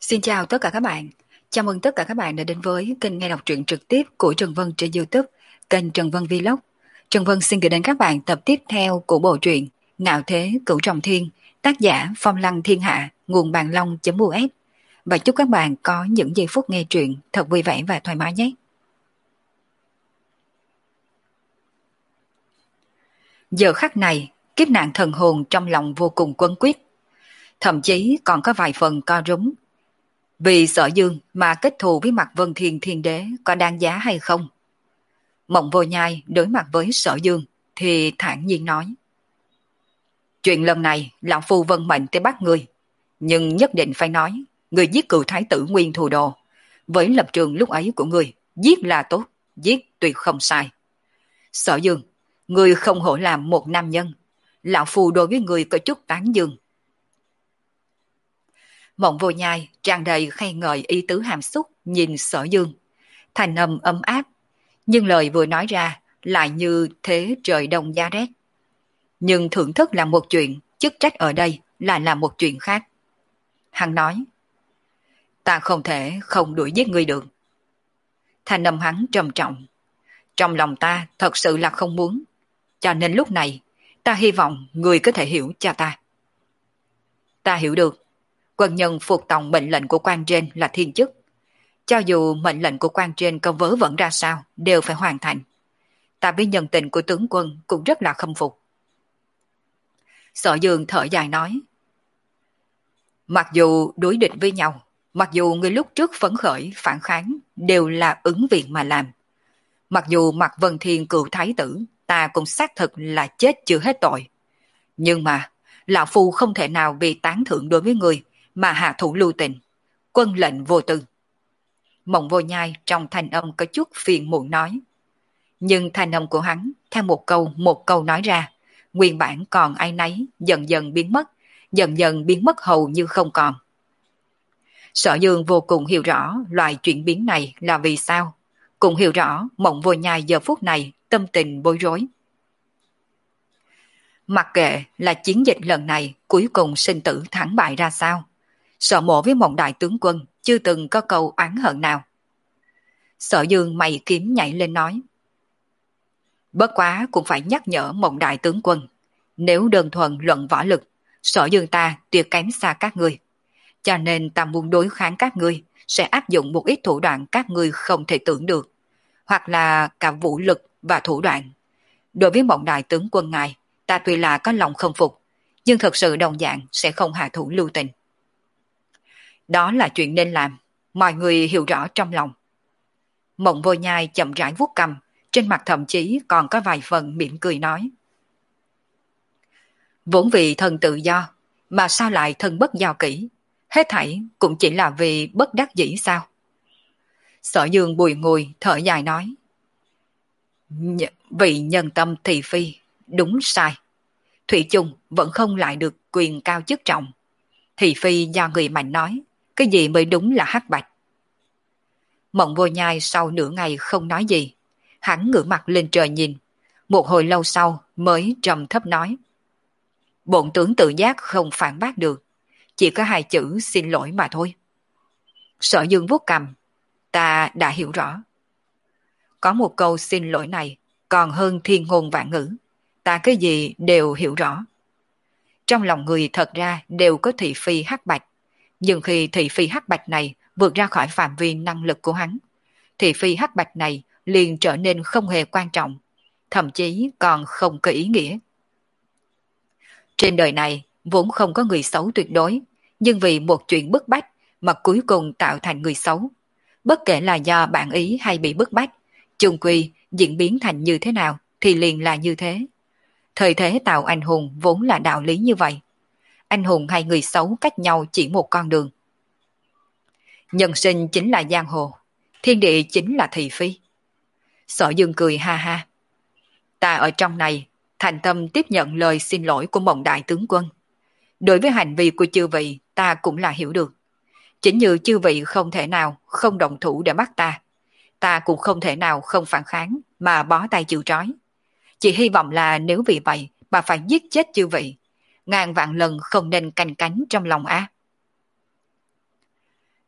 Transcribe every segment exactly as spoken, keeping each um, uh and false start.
Xin chào tất cả các bạn. Chào mừng tất cả các bạn đã đến với kênh nghe đọc truyện trực tiếp của Trần Vân trên YouTube, kênh Trần Vân Vlog. Trần Vân xin gửi đến các bạn tập tiếp theo của bộ truyện Ngạo Thế Cửu Trọng Thiên, tác giả Phong Lăng Thiên Hạ, nguồn bàn long.us. Và chúc các bạn có những giây phút nghe truyện thật vui vẻ và thoải mái nhé. Giờ khắc này, kiếp nạn thần hồn trong lòng vô cùng quấn quýt, thậm chí còn có vài phần co rúm. Vì Sở Dương mà kết thù với Mạc Vân Thiên Thiên Đế có đáng giá hay không? Mộng Vô Nhai đối mặt với Sở Dương thì thản nhiên nói: chuyện lần này lão phu vân mệnh tới bắt ngươi, nhưng nhất định phải nói ngươi giết cựu thái tử Nguyên Thù Đồ. Với lập trường lúc ấy của ngươi, giết là tốt, giết tuyệt không sai. Sở Dương, ngươi không hổ làm một nam nhân, lão phu đối với ngươi có chút tán dương. Mộng Vô Nhai tràn đầy khen ngợi ý tứ hàm xúc nhìn Sở Dương, thành âm ấm áp, nhưng lời vừa nói ra lại như thế trời đông giá rét. Nhưng thưởng thức là một chuyện, chức trách ở đây lại là một chuyện khác. Hắn nói: ta không thể không đuổi giết ngươi được. Thành âm hắn trầm trọng: trong lòng ta thật sự là không muốn, cho nên lúc này ta hy vọng ngươi có thể hiểu cho ta. Ta hiểu được, quân nhân phục tòng mệnh lệnh của quan trên là thiên chức. Cho dù mệnh lệnh của quan trên có vớ vẩn ra sao, đều phải hoàn thành. Ta với nhân tình của tướng quân cũng rất là khâm phục. Sở Dương thở dài nói: mặc dù đối địch với nhau, mặc dù người lúc trước phấn khởi, phản kháng đều là ứng viện mà làm. Mặc dù Mạc Vân Thiên cựu thái tử, ta cũng xác thực là chết chưa hết tội. Nhưng mà, lão phu không thể nào vì tán thưởng đối với người mà hạ thủ lưu tình, quân lệnh vô tư. Mộng Vô Nhai trong thanh âm có chút phiền muộn nói. Nhưng thanh âm của hắn theo một câu một câu nói ra, nguyên bản còn áy náy dần dần biến mất, dần dần biến mất hầu như không còn. Sở Dương vô cùng hiểu rõ loại chuyển biến này là vì sao, cũng hiểu rõ Mộng Vô Nhai giờ phút này tâm tình bối rối. Mặc kệ là chiến dịch lần này cuối cùng sinh tử thắng bại ra sao, Sở Mộ với Mộng Đại tướng quân chưa từng có câu oán hận nào. Sở Dương mày kiếm nhảy lên nói: bất quá cũng phải nhắc nhở Mộng Đại tướng quân, nếu đơn thuần luận võ lực, Sở Dương ta tuyệt kém xa các ngươi. Cho nên ta muốn đối kháng các ngươi, sẽ áp dụng một ít thủ đoạn các ngươi không thể tưởng được, hoặc là cả vũ lực và thủ đoạn. Đối với Mộng Đại tướng quân ngài, ta tuy là có lòng không phục, nhưng thật sự đồng dạng sẽ không hạ thủ lưu tình. Đó là chuyện nên làm, mọi người hiểu rõ trong lòng. Mộng Vô Nhai chậm rãi vuốt cằm, trên mặt thậm chí còn có vài phần mỉm cười nói: vốn vì thân tự do, mà sao lại thân bất do kỹ, hết thảy cũng chỉ là vì bất đắc dĩ sao? Sở Dương bùi ngùi thở dài nói: Nh- vì nhân tâm thị phi, đúng sai. Thủy chung vẫn không lại được quyền cao chức trọng. Thị phi do người mạnh nói, cái gì mới đúng là hắc bạch. Mộng Vô Nhai sau nửa ngày không nói gì, hắn ngửa mặt lên trời nhìn, một hồi lâu sau mới trầm thấp nói: bổn tướng tự giác không phản bác được, chỉ có hai chữ xin lỗi mà thôi. Sở Dương vuốt cằm: ta đã hiểu rõ. Có một câu xin lỗi này còn hơn thiên ngôn vạn ngữ, ta cái gì đều hiểu rõ. Trong lòng người thật ra đều có thị phi hắc bạch, nhưng khi thị phi hắc bạch này vượt ra khỏi phạm vi năng lực của hắn, thị phi hắc bạch này liền trở nên không hề quan trọng, thậm chí còn không có ý nghĩa. Trên đời này vốn không có người xấu tuyệt đối, nhưng vì một chuyện bức bách mà cuối cùng tạo thành người xấu. Bất kể là do bản ý hay bị bức bách, chung quy diễn biến thành như thế nào thì liền là như thế. Thời thế tạo anh hùng vốn là đạo lý như vậy. Anh hùng hay người xấu cách nhau chỉ một con đường. Nhân sinh chính là giang hồ, thiên địa chính là thị phi. Sở Dương cười ha ha: ta ở trong này thành tâm tiếp nhận lời xin lỗi của Mộng Đại tướng quân. Đối với hành vi của chư vị ta cũng là hiểu được. Chính như chư vị không thể nào không động thủ để bắt ta, ta cũng không thể nào không phản kháng mà bó tay chịu trói. Chỉ hy vọng là nếu vì vậy mà phải giết chết chư vị, ngàn vạn lần không nên canh cánh trong lòng á.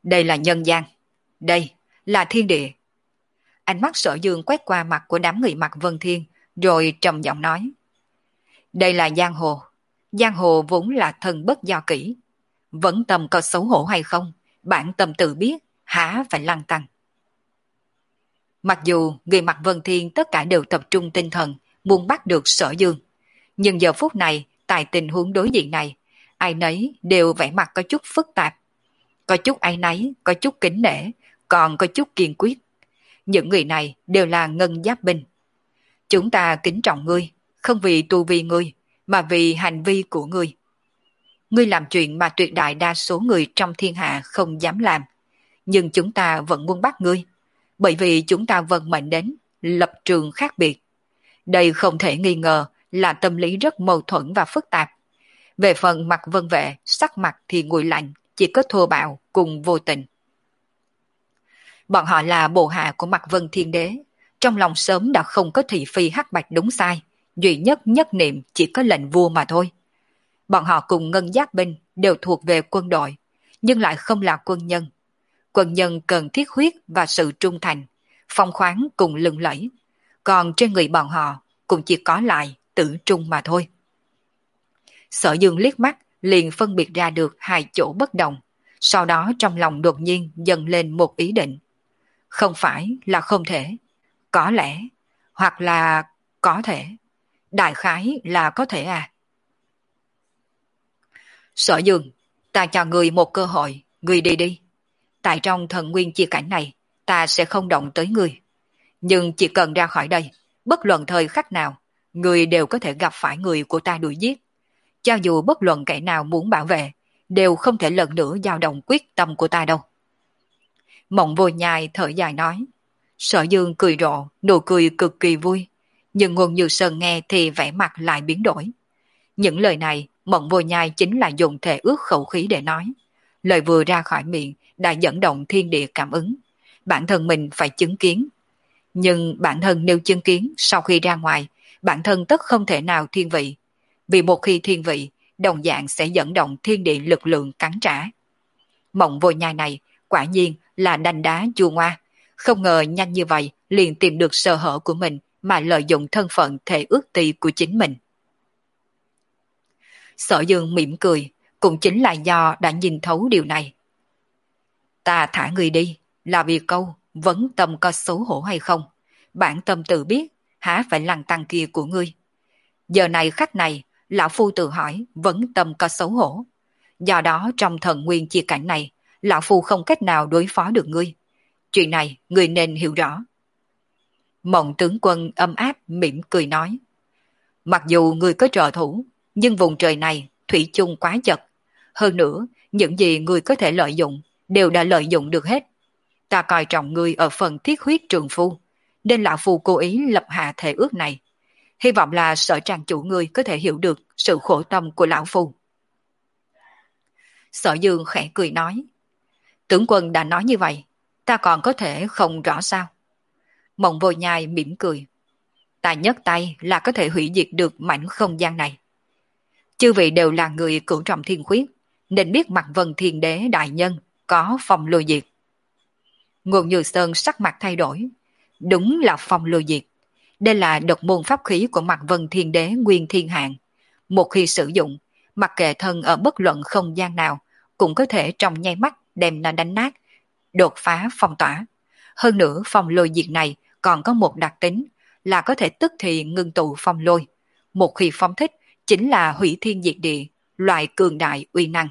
Đây là nhân gian, đây là thiên địa. Ánh mắt Sở Dương quét qua mặt của đám người mặc Vân Thiên, rồi trầm giọng nói. Đây là giang hồ, giang hồ vốn là thần bất do kỷ. Vẫn tâm có xấu hổ hay không, bản tâm tự biết, há phải lăng tăng. Mặc dù người mặc Vân Thiên tất cả đều tập trung tinh thần, muốn bắt được Sở Dương. Nhưng giờ phút này, tại tình huống đối diện này, ai nấy đều vẻ mặt có chút phức tạp. Có chút áy náy, có chút kính nể, còn có chút kiên quyết. Những người này đều là ngân giáp binh. Chúng ta kính trọng ngươi, không vì tu vi ngươi, mà vì hành vi của ngươi. Ngươi làm chuyện mà tuyệt đại đa số người trong thiên hạ không dám làm. Nhưng chúng ta vẫn muốn bắt ngươi, bởi vì chúng ta vận mệnh đến, lập trường khác biệt. Đây không thể nghi ngờ là tâm lý rất mâu thuẫn và phức tạp. Về phần mặt Vân Vệ, sắc mặt thì nguội lạnh, chỉ có thô bạo cùng vô tình. Bọn họ là bộ hạ của Mạc Vân Thiên Đế, trong lòng sớm đã không có thị phi hắc bạch đúng sai, duy nhất nhất niệm chỉ có lệnh vua mà thôi. Bọn họ cùng ngân giáp binh đều thuộc về quân đội, nhưng lại không là quân nhân. Quân nhân cần thiết huyết và sự trung thành, phong khoáng cùng lừng lẫy, còn trên người bọn họ cũng chỉ có lại tử trung mà thôi. Sở Dương liếc mắt liền phân biệt ra được hai chỗ bất đồng, sau đó trong lòng đột nhiên dâng lên một ý định. Không phải là không thể, có lẽ, hoặc là có thể, đại khái là có thể à. Sở Dương, ta cho người một cơ hội, người đi đi. Tại trong thần nguyên chia cảnh này, ta sẽ không động tới người. Nhưng chỉ cần ra khỏi đây, bất luận thời khắc nào, người đều có thể gặp phải người của ta đuổi giết. Cho dù bất luận kẻ nào muốn bảo vệ, đều không thể lần nữa dao động quyết tâm của ta đâu. Mộng Vô Nhai thở dài nói. Sở Dương cười rộ, nụ cười cực kỳ vui. Nhưng Ngôn Như Sơn nghe thì vẻ mặt lại biến đổi. Những lời này, Mộng Vô Nhai chính là dùng thể ước khẩu khí để nói. Lời vừa ra khỏi miệng đã dẫn động thiên địa cảm ứng. Bản thân mình phải chứng kiến. Nhưng bản thân nếu chứng kiến sau khi ra ngoài, bản thân tất không thể nào thiên vị. Vì một khi thiên vị, đồng dạng sẽ dẫn động thiên địa lực lượng cắn trả. Mộng Vô Nhai này quả nhiên là đanh đá chua ngoa, không ngờ nhanh như vậy liền tìm được sơ hở của mình mà lợi dụng thân phận thể ước tỳ của chính mình. Sở Dương mỉm cười, cũng chính là do đã nhìn thấu điều này. Ta thả người đi, là vì câu vấn tâm có xấu hổ hay không, bản tâm tự biết, há phải lăng tăng kia của ngươi. Giờ này khắc này, lão phu tự hỏi vấn tâm có xấu hổ. Do đó trong thần nguyên chia cảnh này, lão phu không cách nào đối phó được ngươi. Chuyện này ngươi nên hiểu rõ. Mộng tướng quân ấm áp mỉm cười nói. Mặc dù ngươi có trợ thủ, nhưng vùng trời này thủy chung quá chật. Hơn nữa, những gì ngươi có thể lợi dụng đều đã lợi dụng được hết. Ta coi trọng ngươi ở phần thiết huyết trường phu, nên lão phu cố ý lập hạ thể ước này. Hy vọng là Sở trang chủ ngươi có thể hiểu được sự khổ tâm của lão phu. Sở Dương khẽ cười nói. Tướng quân đã nói như vậy, ta còn có thể không rõ sao? Mộng Vô Nhai mỉm cười. Ta nhấc tay là có thể hủy diệt được mảnh không gian này. Chư vị đều là người cửu trọng thiên khuyết, nên biết Mạc Vân Thiên Đế đại nhân có phong lôi diệt. Ngôn Như Sơn sắc mặt thay đổi. Đúng là phong lôi diệt. Đây là độc môn pháp khí của Mạc Vân Thiên Đế Nguyên Thiên Hạng. Một khi sử dụng, mặc kệ thân ở bất luận không gian nào, cũng có thể trong nháy mắt đem nó đánh nát, đột phá phong tỏa. Hơn nữa phong lôi diệt này còn có một đặc tính là có thể tức thì ngưng tụ phong lôi. Một khi phong thích chính là hủy thiên diệt địa, loại cường đại uy năng.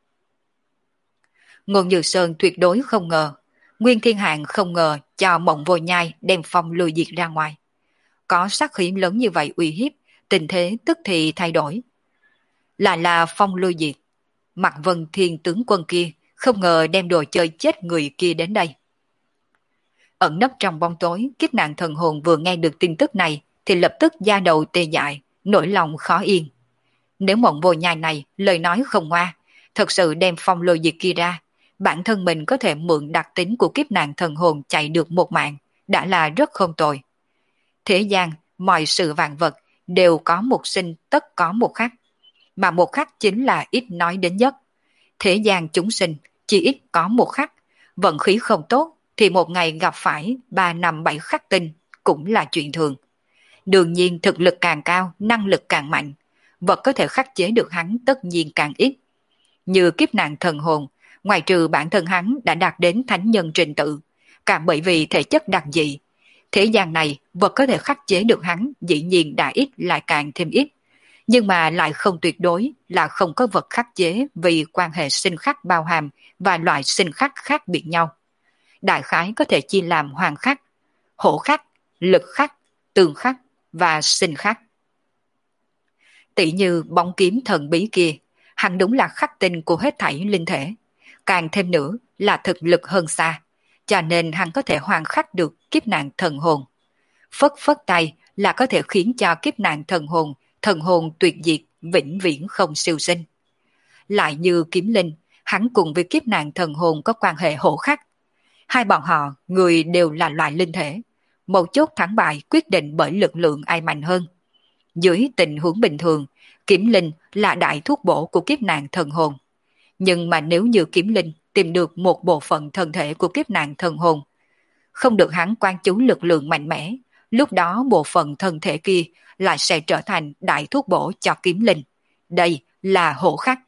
Ngôn Như Sơn tuyệt đối không ngờ, Nguyên Thiên Hạng không ngờ cho Mộng Vô Nhai đem phong lôi diệt ra ngoài. Có sát khí lớn như vậy uy hiếp, tình thế tức thì thay đổi. Là là phong lôi diệt. Mạc Vân Thiên tướng quân kia không ngờ đem đồ chơi chết người kia đến đây. Ẩn nấp trong bóng tối, kiếp nạn thần hồn vừa nghe được tin tức này thì lập tức da đầu tê dại, nỗi lòng khó yên. Nếu Mộng Vô Nhai này lời nói không ngoa, thật sự đem phong lôi diệt kia ra, bản thân mình có thể mượn đặc tính của kiếp nạn thần hồn chạy được một mạng, đã là rất không tồi. Thế gian, mọi sự vạn vật đều có một sinh tất có một khắc, mà một khắc chính là ít nói đến nhất. Thế gian chúng sinh chỉ ít có một khắc, Vận khí không tốt thì một ngày gặp phải ba năm bảy khắc tinh cũng là chuyện thường. Đương nhiên thực lực càng cao, năng lực càng mạnh, vật có thể khắc chế được hắn tất nhiên càng ít. Như kiếp nạn thần hồn, ngoài trừ bản thân hắn đã đạt đến thánh nhân trình tự, càng bởi vì thể chất đặc dị. Thế gian này, vật có thể khắc chế được hắn dĩ nhiên đã ít lại càng thêm ít. Nhưng mà lại không tuyệt đối là không có vật khắc chế vì quan hệ sinh khắc bao hàm và loại sinh khắc khác biệt nhau. Đại khái có thể chia làm hoàng khắc, hổ khắc, lực khắc, tường khắc và sinh khắc. Tỷ như bóng kiếm thần bí kia, hắn đúng là khắc tinh của hết thảy linh thể. Càng thêm nữa là thực lực hơn xa, cho nên hắn có thể hoàn khắc được kiếp nạn thần hồn. Phất phất tay là có thể khiến cho kiếp nạn thần hồn, thần hồn tuyệt diệt, vĩnh viễn không siêu sinh. Lại như kiếm linh, hắn cùng với kiếp nạn thần hồn có quan hệ hổ khắc. Hai bọn họ, người đều là loại linh thể. Một chốt thắng bại quyết định bởi lực lượng ai mạnh hơn. Dưới tình huống bình thường, kiếm linh là đại thuốc bổ của kiếp nạn thần hồn. Nhưng mà nếu như kiếm linh tìm được một bộ phận thân thể của kiếp nạn thần hồn, không được hắn quan chú lực lượng mạnh mẽ, lúc đó bộ phận thân thể kia lại sẽ trở thành đại thuốc bổ cho kiếm linh. Đây là hổ khắc.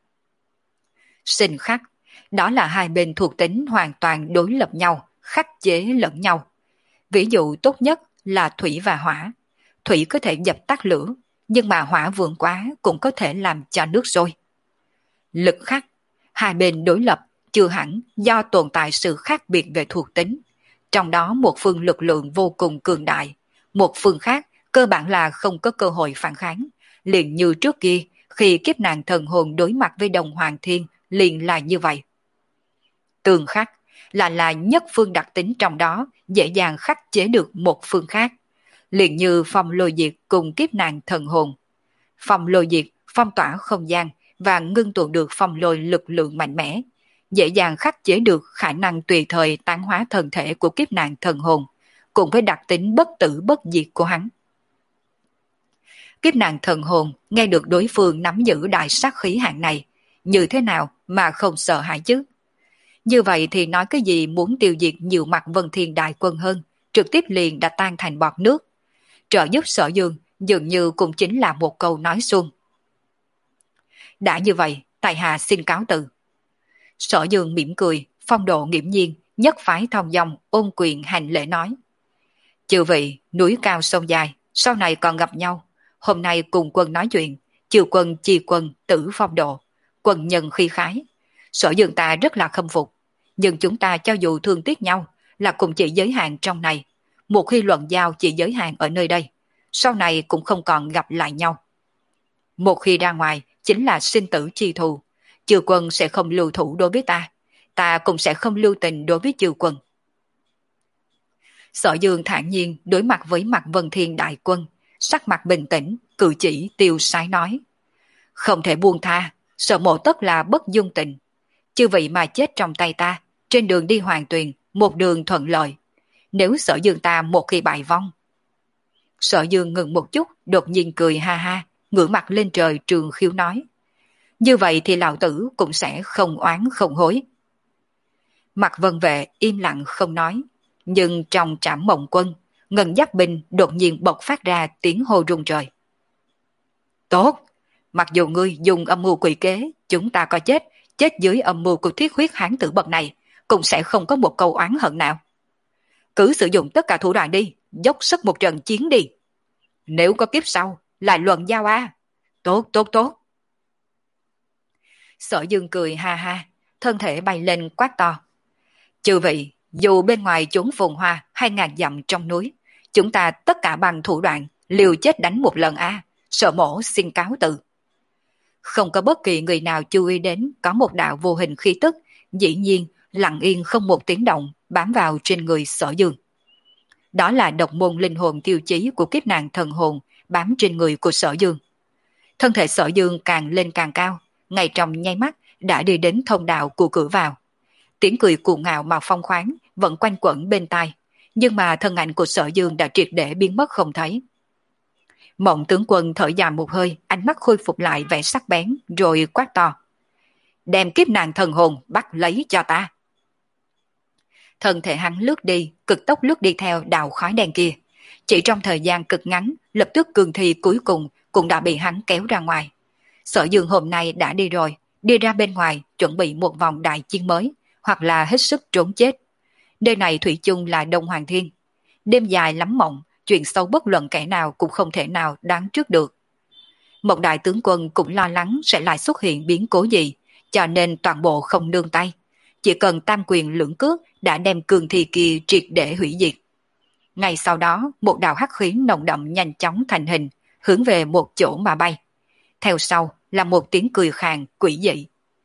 Sinh khắc, đó là hai bên thuộc tính hoàn toàn đối lập nhau, khắc chế lẫn nhau. Ví dụ tốt nhất là thủy và hỏa. Thủy có thể dập tắt lửa, nhưng mà hỏa vượng quá cũng có thể làm cho nước sôi. Lực khắc, hai bên đối lập chưa hẳn do tồn tại sự khác biệt về thuộc tính. Trong đó một phương lực lượng vô cùng cường đại, một phương khác cơ bản là không có cơ hội phản kháng. Liền như trước kia, khi kiếp nạn thần hồn đối mặt với Đồng Hoàng Thiên liền là như vậy. Tường khắc là là nhất phương đặc tính trong đó dễ dàng khắc chế được một phương khác. Liền như phong lôi diệt cùng kiếp nạn thần hồn. Phong lôi diệt phong tỏa không gian và ngưng tụ được phong lôi lực lượng mạnh mẽ, dễ dàng khắc chế được khả năng tùy thời tán hóa thân thể của kiếp nạn thần hồn, cùng với đặc tính bất tử bất diệt của hắn. Kiếp nạn thần hồn nghe được đối phương nắm giữ đại sát khí hạng này, như thế nào mà không sợ hãi chứ? Như vậy thì nói cái gì muốn tiêu diệt nhiều mặt Vân Thiên đại quân hơn, trực tiếp liền đã tan thành bọt nước. Trợ giúp Sở Dương dường như cũng chính là một câu nói suông. Đã như vậy, tại hạ xin cáo từ. Sở Dương mỉm cười, phong độ nghiễm nhiên, nhất phái thong dong, ôn quyền hành lễ nói. Chư vị, núi cao sông dài, sau này còn gặp nhau. Hôm nay cùng quân nói chuyện, chư quân chi quân tử phong độ, quân nhân khi khái. Sở Dương ta rất là khâm phục, nhưng chúng ta cho dù thương tiếc nhau là cũng chỉ giới hạn trong này. Một khi luận giao chỉ giới hạn ở nơi đây, sau này cũng không còn gặp lại nhau. Một khi ra ngoài chính là sinh tử chi thù, chư quân sẽ không lưu thủ đối với ta, ta cũng sẽ không lưu tình đối với chư quân. Sở Dương thản nhiên đối mặt với mặt Vân Thiên đại quân, sắc mặt bình tĩnh, cử chỉ tiêu sái nói. Không thể buông tha, Sở Mộ tất là bất dung tình. Chư vị mà chết trong tay ta, trên đường đi Hoàng Tuyền, một đường thuận lợi. Nếu Sở Dương ta một khi bại vong. Sở Dương ngừng một chút, đột nhiên cười ha ha, ngửa mặt lên trời trường khiếu nói. Như vậy thì lão tử cũng sẽ không oán không hối. Mặt Vân Vệ im lặng không nói, nhưng trong Trảm Mộng Quân, Ngân Giác Binh đột nhiên bộc phát ra tiếng hô rung trời. Tốt, mặc dù ngươi dùng âm mưu quỷ kế, chúng ta có chết, chết dưới âm mưu của thiết huyết hán tử bậc này, cũng sẽ không có một câu oán hận nào. Cứ sử dụng tất cả thủ đoạn đi, dốc sức một trận chiến đi. Nếu có kiếp sau, lại luận giao a. Tốt, tốt, tốt. Sở Dương cười ha ha, thân thể bay lên quát to. Chư vị, dù bên ngoài chốn phồn hoa hay ngàn dặm trong núi, chúng ta tất cả bằng thủ đoạn, liều chết đánh một lần a. Sở Mổ xin cáo từ. Không có bất kỳ người nào chú ý đến có một đạo vô hình khí tức, dĩ nhiên lặng yên không một tiếng động bám vào trên người Sở Dương. Đó là độc môn linh hồn tiêu chí của kiếp nạn thần hồn bám trên người của Sở Dương. Thân thể Sở Dương càng lên càng cao, ngay trong nháy mắt đã đi đến thông đạo của cửa vào. Tiếng cười cuồng ngạo mà phong khoáng vẫn quanh quẩn bên tai, nhưng mà thân ảnh của Sở Dương đã triệt để biến mất không thấy. Mộng tướng quân thở dài một hơi, ánh mắt khôi phục lại vẻ sắc bén, rồi quát to. Đem kiếp nạn thần hồn bắt lấy cho ta. Thân thể hắn lướt đi, cực tốc lướt đi theo đạo khói đen kia. Chỉ trong thời gian cực ngắn, lập tức cường thi cuối cùng cũng đã bị hắn kéo ra ngoài. Sở Dương hôm nay đã đi rồi, đi ra bên ngoài chuẩn bị một vòng đại chiến mới, hoặc là hết sức trốn chết. Nơi này thủy chung là Đông Hoàng Thiên. Đêm dài lắm mộng, chuyện xấu bất luận kẻ nào cũng không thể nào đoán trước được. Một đại tướng quân cũng lo lắng sẽ lại xuất hiện biến cố gì, cho nên toàn bộ không nương tay. Chỉ cần tam quyền lưỡng cước đã đem cường thi kia triệt để hủy diệt. Ngay sau đó, một đạo hắc khí nồng đậm nhanh chóng thành hình, hướng về một chỗ mà bay. Theo sau là một tiếng cười khàn quỷ dị.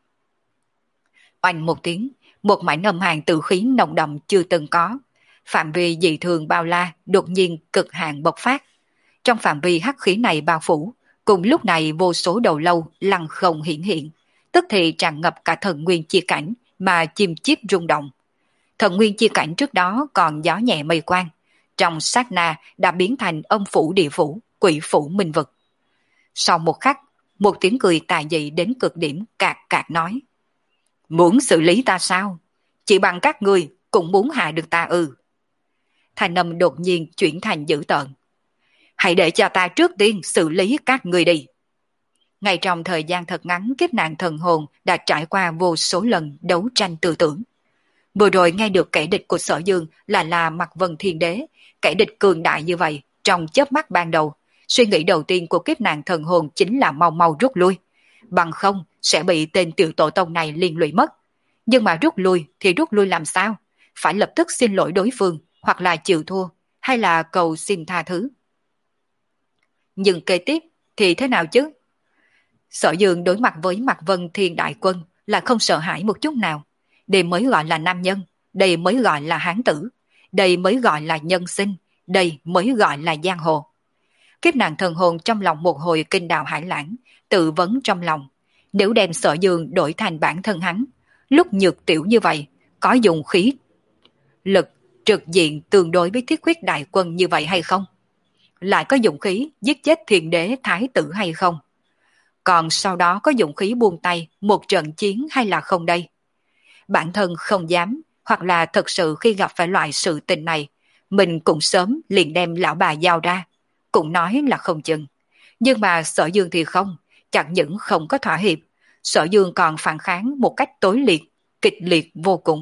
Oanh một tiếng, một mảnh âm hàn tử khí nồng đậm chưa từng có. Phạm vi dị thường bao la đột nhiên cực hạn bộc phát. Trong phạm vi hắc khí này bao phủ, cùng lúc này vô số đầu lâu lăng không hiển hiện, tức thì tràn ngập cả thần nguyên chi cảnh mà chim chiếp rung động. Thần nguyên chi cảnh trước đó còn gió nhẹ mây quang, trong sát na đã biến thành âm phủ địa phủ, quỷ phủ minh vực. Sau một khắc, một tiếng cười tà dị đến cực điểm cạc cạc nói: Muốn xử lý ta sao? Chỉ bằng các ngươi cũng muốn hạ được ta ư? Thanh âm đột nhiên chuyển thành dữ tợn. Hãy để cho ta trước tiên xử lý các ngươi đi. Ngay trong thời gian thật ngắn, kiếp nạn thần hồn đã trải qua vô số lần đấu tranh tư tưởng. Vừa rồi nghe được kẻ địch của Sở Dương là là Mạc Vân Thiên Đế, kẻ địch cường đại như vậy, trong chớp mắt ban đầu, suy nghĩ đầu tiên của kiếp nạn thần hồn chính là mau mau rút lui, bằng không sẽ bị tên tiểu tổ tông này liên lụy mất. Nhưng mà rút lui thì rút lui làm sao? Phải lập tức xin lỗi đối phương, hoặc là chịu thua, hay là cầu xin tha thứ. Nhưng kế tiếp thì thế nào chứ? Sở Dương đối mặt với Mạc Vân Thiên Đại Quân là không sợ hãi một chút nào. Đây mới gọi là nam nhân, đây mới gọi là hán tử, đây mới gọi là nhân sinh, đây mới gọi là giang hồ. Kiếp nạn thần hồn trong lòng một hồi kinh đào hải lãng, tự vấn trong lòng. Nếu đem Sở Dương đổi thành bản thân hắn, lúc nhược tiểu như vậy, có dùng khí lực trực diện tương đối với thiết huyết đại quân như vậy hay không? Lại có dụng khí giết chết thiền đế thái tử hay không? Còn sau đó có dụng khí buông tay một trận chiến hay là không đây? Bản thân không dám, hoặc là thật sự khi gặp phải loại sự tình này, mình cũng sớm liền đem lão bà giao ra, cũng nói là không chừng. Nhưng mà Sở Dương thì không, chẳng những không có thỏa hiệp, Sở Dương còn phản kháng một cách tối liệt, kịch liệt vô cùng.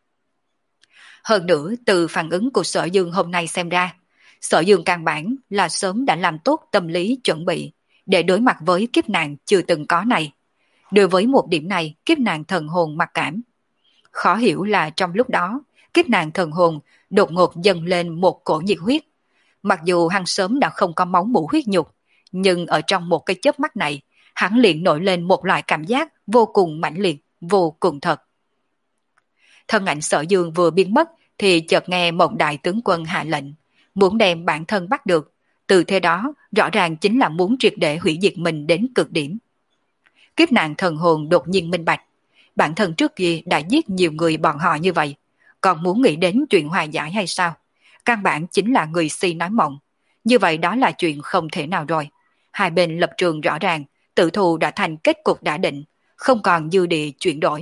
Hơn nữa, từ phản ứng của Sở Dương hôm nay xem ra, Sở Dương căn bản là sớm đã làm tốt tâm lý chuẩn bị để đối mặt với kiếp nạn chưa từng có này. Đối với một điểm này, kiếp nạn thần hồn mặc cảm. Khó hiểu là trong lúc đó, kiếp nạn thần hồn đột ngột dâng lên một cổ nhiệt huyết. Mặc dù hắn sớm đã không có máu mủ huyết nhục, nhưng ở trong một cái chớp mắt này, hắn liền nổi lên một loại cảm giác vô cùng mãnh liệt, vô cùng thật. Thân ảnh Sở Dương vừa biến mất thì chợt nghe một đại tướng quân hạ lệnh, muốn đem bản thân bắt được. Từ thế đó rõ ràng chính là muốn triệt để hủy diệt mình đến cực điểm. Kiếp nạn thần hồn đột nhiên minh bạch, bản thân trước kia đã giết nhiều người bọn họ như vậy, còn muốn nghĩ đến chuyện hòa giải hay sao? Căn bản chính là người si nói mộng. Như vậy đó là chuyện không thể nào rồi. Hai bên lập trường rõ ràng, tự thù đã thành kết cục đã định, không còn dư địa chuyển đổi.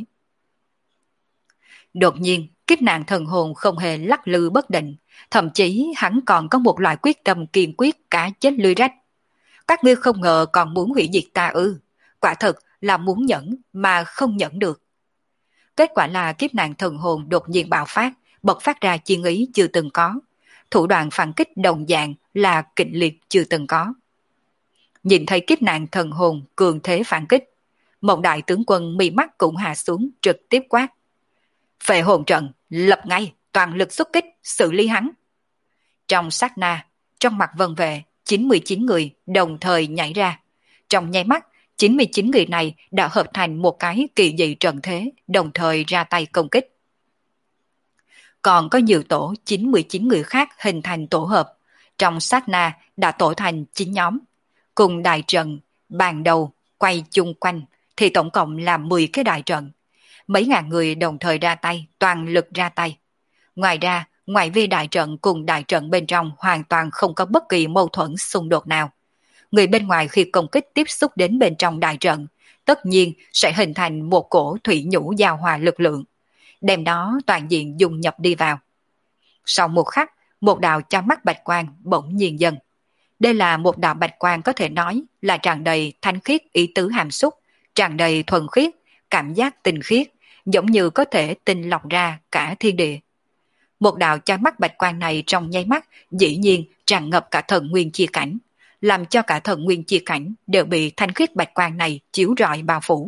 Đột nhiên, kiếp nạn thần hồn không hề lắc lư bất định, thậm chí hắn còn có một loại quyết tâm kiên quyết cá chết lưới rách. Các ngươi không ngờ còn muốn hủy diệt ta ư? Quả thật là muốn nhẫn mà không nhẫn được. Kết quả là kiếp nạn thần hồn đột nhiên bạo phát, bộc phát ra chiến ý chưa từng có. Thủ đoạn phản kích đồng dạng là kịch liệt chưa từng có. Nhìn thấy kiếp nạn thần hồn cường thế phản kích, một đại tướng quân mi mắt cũng hạ xuống trực tiếp quát: Phệ hồn trận, lập ngay, toàn lực xuất kích, xử lý hắn. Trong sát na, trong mặt vân vệ, chín mươi chín người đồng thời nhảy ra. Trong nháy mắt, chín mươi chín người này đã hợp thành một cái kỳ dị trận thế, đồng thời ra tay công kích. Còn có nhiều tổ chín mươi chín người khác hình thành tổ hợp, trong sát na đã tổ thành chín nhóm. Cùng đại trận, bàn đầu, quay chung quanh, thì tổng cộng là mười cái đại trận. Mấy ngàn người đồng thời ra tay, toàn lực ra tay. Ngoài ra, ngoại vi đại trận cùng đại trận bên trong hoàn toàn không có bất kỳ mâu thuẫn xung đột nào. Người bên ngoài khi công kích tiếp xúc đến bên trong đại trận, tất nhiên sẽ hình thành một cổ thủy nhũ giao hòa lực lượng. đem nó toàn diện dung nhập đi vào. Sau một khắc, một đạo cho mắt bạch quang bỗng nhiên dần. Đây là một đạo bạch quang có thể nói là tràn đầy thanh khiết ý tứ hàm xúc, tràn đầy thuần khiết, cảm giác tinh khiết, giống như có thể tinh lọc ra cả thiên địa. Một đạo cho mắt bạch quang này trong nháy mắt dĩ nhiên tràn ngập cả thần nguyên chi cảnh, làm cho cả thần nguyên chi cảnh đều bị thanh khiết bạch quang này chiếu rọi bao phủ.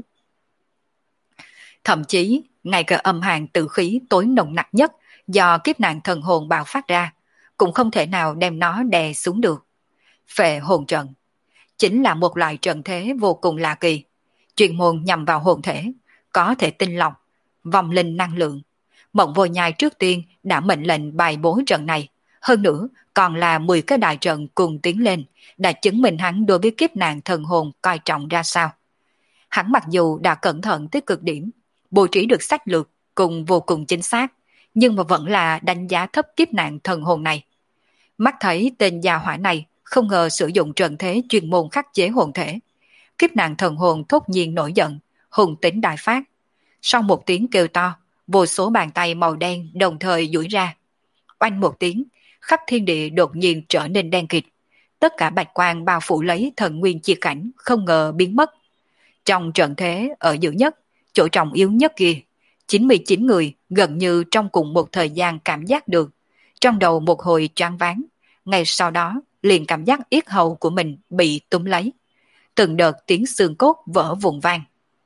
Thậm chí, ngay cả âm hàn tử khí tối nồng nặc nhất do kiếp nạn thần hồn bạo phát ra, cũng không thể nào đem nó đè xuống được. Phệ hồn trận chính là một loại trận thế vô cùng lạ kỳ, chuyên môn nhằm vào hồn thể, có thể tinh lọc, vòng linh năng lượng. Mộng Vô Nhai trước tiên đã mệnh lệnh bài bố trận này, hơn nữa còn là mười cái đại trận cùng tiến lên, đã chứng minh hắn đối với kiếp nạn thần hồn coi trọng ra sao. Hắn mặc dù đã cẩn thận tới cực điểm, bố trí được sách lược cùng vô cùng chính xác, nhưng mà vẫn là đánh giá thấp kiếp nạn thần hồn này. Mắt thấy tên gia hỏa này không ngờ sử dụng trận thế chuyên môn khắc chế hồn thể. Kiếp nạn thần hồn thốt nhiên nổi giận, hùng tính đại phát. Sau một tiếng kêu to, vô số bàn tay màu đen đồng thời duỗi ra. Oanh một tiếng, khắp thiên địa đột nhiên trở nên đen kịt. Tất cả bạch quang bao phủ lấy thần nguyên chi cảnh không ngờ biến mất. Trong trận thế ở giữa nhất, chỗ trọng yếu nhất kia, chín mươi chín người gần như trong cùng một thời gian cảm giác được. Trong đầu một hồi choáng váng, ngay sau đó liền cảm giác yết hầu của mình bị túm lấy. Từng đợt tiếng xương cốt vỡ vụn vang.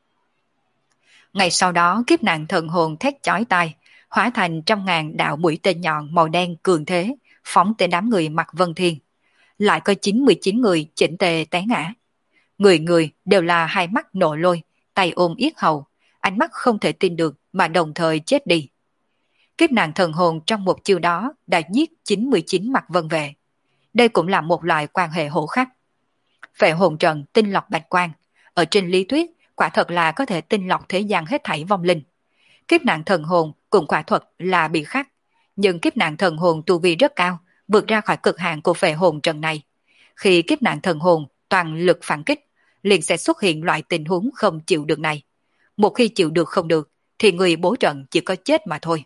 Ngày sau đó kiếp nạn thần hồn thét chói tai, hóa thành trăm ngàn đạo mũi tên nhọn màu đen cường thế, phóng tới đám người mặc Vân Thiên. Lại có chín mươi chín người chỉnh tề té ngã. Người người đều là hai mắt nổ lôi, tay ôm yết hầu, ánh mắt không thể tin được mà đồng thời chết đi. Kiếp nạn thần hồn trong một chiêu đó đã giết chín mươi chín mặc Vân vệ. Đây cũng là một loại quan hệ hổ khắc. Phệ hồn trận tinh lọc bạch quang, ở trên lý thuyết quả thật là có thể tinh lọc thế gian hết thảy vong linh. Kiếp nạn thần hồn cũng quả thuật là bị khắc, nhưng kiếp nạn thần hồn tu vi rất cao, vượt ra khỏi cực hạn của phệ hồn trận này. Khi kiếp nạn thần hồn toàn lực phản kích, liền sẽ xuất hiện loại tình huống không chịu được này. Một khi chịu được không được, thì người bố trận chỉ có chết mà thôi.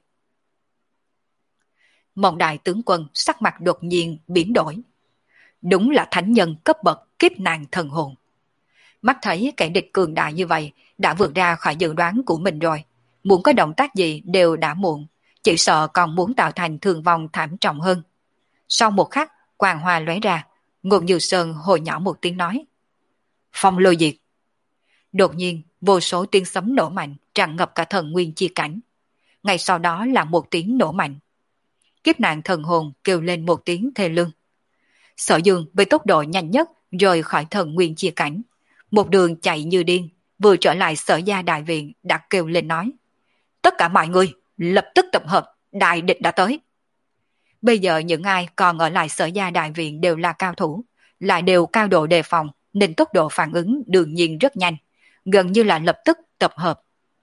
Mộng đại tướng quân sắc mặt đột nhiên biến đổi. Đúng là thánh nhân cấp bậc kiếp nạn thần hồn. Mắt thấy kẻ địch cường đại như vậy đã vượt ra khỏi dự đoán của mình rồi. Muốn có động tác gì đều đã muộn, chỉ sợ còn muốn tạo thành thương vong thảm trọng hơn. Sau một khắc, quang hoa lóe ra, Ngôn Như Sơn hồi nhỏ một tiếng nói. Phong lôi diệt. Đột nhiên, vô số tiếng sấm nổ mạnh tràn ngập cả thần nguyên chi cảnh. Ngay sau đó là một tiếng nổ mạnh. Kiếp nạn thần hồn kêu lên một tiếng thê lương. Sở Dương với tốc độ nhanh nhất rời khỏi thần nguyên chi cảnh. Một đường chạy như điên, vừa trở lại Sở Gia đại viện đã kêu lên nói. Tất cả mọi người, lập tức tập hợp, đại địch đã tới. Bây giờ những ai còn ở lại Sở Gia đại viện đều là cao thủ, lại đều cao độ đề phòng, nên tốc độ phản ứng đương nhiên rất nhanh, gần như là lập tức tập hợp.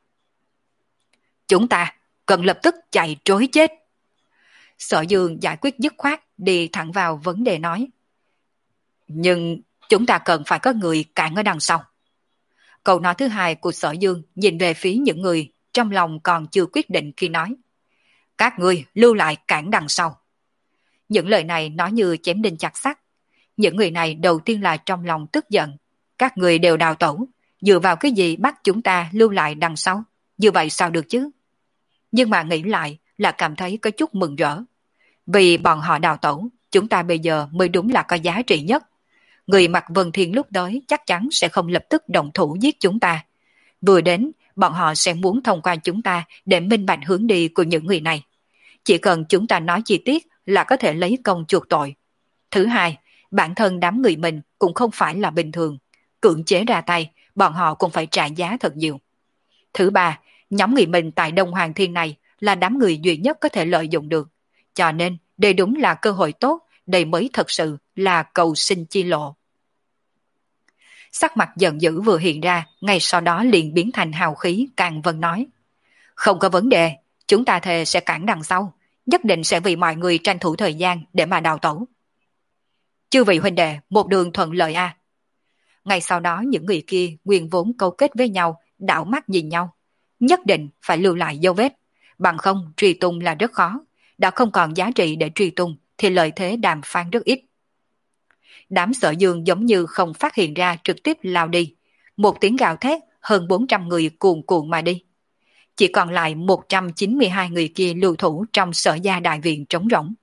Chúng ta cần lập tức chạy trối chết. Sở Dương giải quyết dứt khoát, đi thẳng vào vấn đề nói. Nhưng chúng ta cần phải có người cản ở đằng sau. Câu nói thứ hai của Sở Dương nhìn về phía những người trong lòng còn chưa quyết định khi nói. Các ngươi lưu lại cản đằng sau. Những lời này nói như chém đinh chặt sắt. Những người này đầu tiên là trong lòng tức giận. Các người đều đào tẩu, dựa vào cái gì bắt chúng ta lưu lại đằng sau? Như vậy sao được chứ? Nhưng mà nghĩ lại là cảm thấy có chút mừng rỡ. Vì bọn họ đào tẩu, chúng ta bây giờ mới đúng là có giá trị nhất. Người mặc Vân Thiên lúc tới chắc chắn sẽ không lập tức động thủ giết chúng ta. Vừa đến, bọn họ sẽ muốn thông qua chúng ta để minh bạch hướng đi của những người này. Chỉ cần chúng ta nói chi tiết là có thể lấy công chuộc tội. Thứ hai, bản thân đám người mình cũng không phải là bình thường. Cưỡng chế ra tay, bọn họ cũng phải trả giá thật nhiều. Thứ ba, nhóm người mình tại Đông Hoàng Thiên này là đám người duy nhất có thể lợi dụng được. Cho nên, đây đúng là cơ hội tốt, đây mới thật sự là cầu sinh chi lộ. Sắc mặt giận dữ vừa hiện ra, ngay sau đó liền biến thành hào khí, Càng Vân nói. Không có vấn đề, chúng ta thề sẽ cản đằng sau, nhất định sẽ vì mọi người tranh thủ thời gian để mà đào tẩu. Chư vị huynh đệ, một đường thuận lợi a. À. Ngay sau đó những người kia nguyên vốn câu kết với nhau, đảo mắt nhìn nhau. Nhất định phải lưu lại dấu vết, Bằng không truy tung là rất khó, đã không còn giá trị để truy tung thì lợi thế đàm phán rất ít. Đám Sở Dương giống như không phát hiện ra, trực tiếp lao đi. Một tiếng gào thét, hơn bốn trăm người cuồn cuộn mà đi. Chỉ còn lại một trăm chín mươi hai người kia lưu thủ trong Sở Gia đại viện trống rỗng.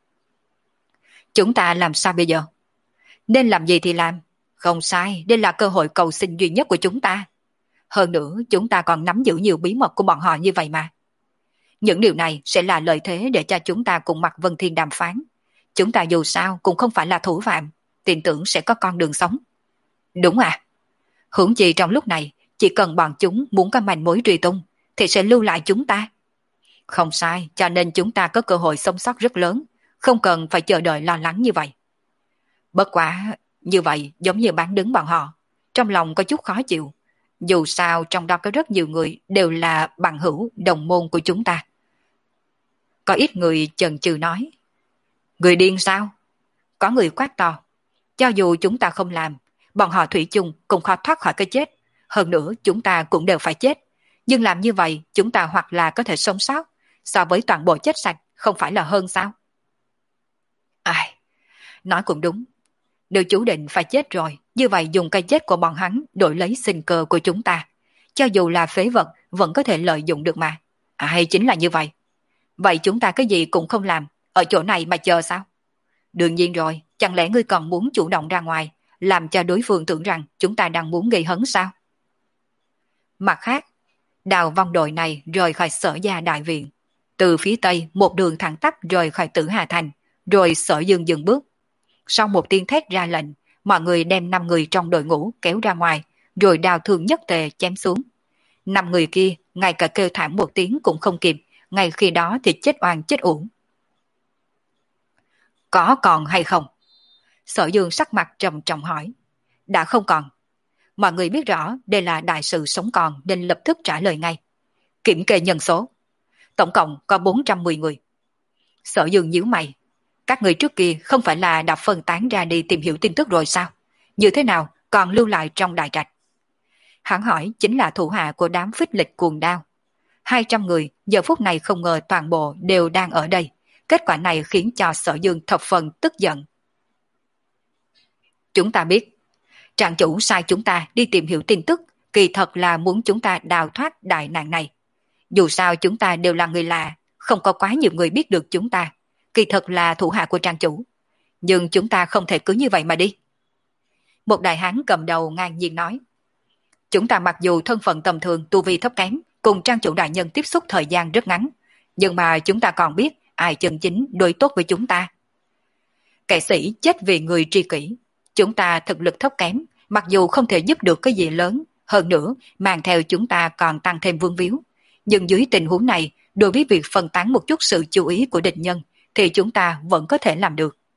Chúng ta làm sao bây giờ? Nên làm gì thì làm. Không sai, đây là cơ hội cầu sinh duy nhất của chúng ta. Hơn nữa, chúng ta còn nắm giữ nhiều bí mật của bọn họ như vậy mà. Những điều này sẽ là lợi thế để cho chúng ta cùng Mạc Vân Thiên đàm phán. Chúng ta dù sao cũng không phải là thủ phạm, tin tưởng sẽ có con đường sống. Đúng à? Huống chi trong lúc này, chỉ cần bọn chúng muốn có manh mối truy tung, thì sẽ lưu lại chúng ta. Không sai, cho nên chúng ta có cơ hội sống sót rất lớn, không cần phải chờ đợi lo lắng như vậy. Bất quá, như vậy giống như bán đứng bọn họ, trong lòng có chút khó chịu. Dù sao trong đó có rất nhiều người đều là bằng hữu, đồng môn của chúng ta. Có ít người chần chừ nói. Người điên sao? Có người quát to. Cho dù chúng ta không làm, bọn họ thủy chung cũng khó thoát khỏi cái chết. Hơn nữa chúng ta cũng đều phải chết. Nhưng làm như vậy chúng ta hoặc là có thể sống sót, so với toàn bộ chết sạch không phải là hơn sao? Ai, nói cũng đúng. Nếu chú định phải chết rồi, như vậy dùng cái chết của bọn hắn đổi lấy sinh cơ của chúng ta. Cho dù là phế vật vẫn có thể lợi dụng được mà. À, hay chính là như vậy. Vậy chúng ta cái gì cũng không làm, ở chỗ này mà chờ sao? Đương nhiên rồi, chẳng lẽ ngươi còn muốn chủ động ra ngoài, làm cho đối phương tưởng rằng chúng ta đang muốn gây hấn sao? Mặt khác, Đào Vong đội này rời khỏi Sở Gia đại viện. Từ phía tây một đường thẳng tắp rời khỏi Tử Hà Thành, rồi Sở Dương dừng bước. Sau một tiếng thét ra lệnh, mọi người đem năm người trong đội ngũ kéo ra ngoài, rồi đào thương nhất tề chém xuống. Năm người kia, ngay cả kêu thảm một tiếng cũng không kịp, ngay khi đó thì chết oan chết uổng. Có còn hay không? Sở Dương sắc mặt trầm trọng hỏi. Đã không còn. Mọi người biết rõ đây là đại sự sống còn nên lập tức trả lời ngay. Kiểm kê nhân số. Tổng cộng có bốn trăm mười người. Sở Dương nhíu mày. Các người trước kia không phải là đã phân tán ra đi tìm hiểu tin tức rồi sao? Như thế nào còn lưu lại trong đại trạch? Hắn hỏi chính là thủ hạ của đám phích lịch cuồng đao. hai trăm người giờ phút này không ngờ toàn bộ đều đang ở đây. Kết quả này khiến cho Sở Dương thập phần tức giận. Chúng ta biết, Trạng chủ sai chúng ta đi tìm hiểu tin tức, kỳ thật là muốn chúng ta đào thoát đại nạn này. Dù sao chúng ta đều là người lạ, không có quá nhiều người biết được chúng ta. Kỳ thật là thủ hạ của Trang chủ. Nhưng chúng ta không thể cứ như vậy mà đi. Một đại hán cầm đầu ngang nhiên nói. Chúng ta mặc dù thân phận tầm thường, tu vi thấp kém, cùng Trang chủ đại nhân tiếp xúc thời gian rất ngắn, nhưng mà chúng ta còn biết ai chân chính đối tốt với chúng ta. Kẻ sĩ chết vì người tri kỷ. Chúng ta thực lực thấp kém, mặc dù không thể giúp được cái gì lớn, hơn nữa mang theo chúng ta còn tăng thêm vương víu. Nhưng dưới tình huống này, đối với việc phân tán một chút sự chú ý của địch nhân, thì chúng ta vẫn có thể làm được.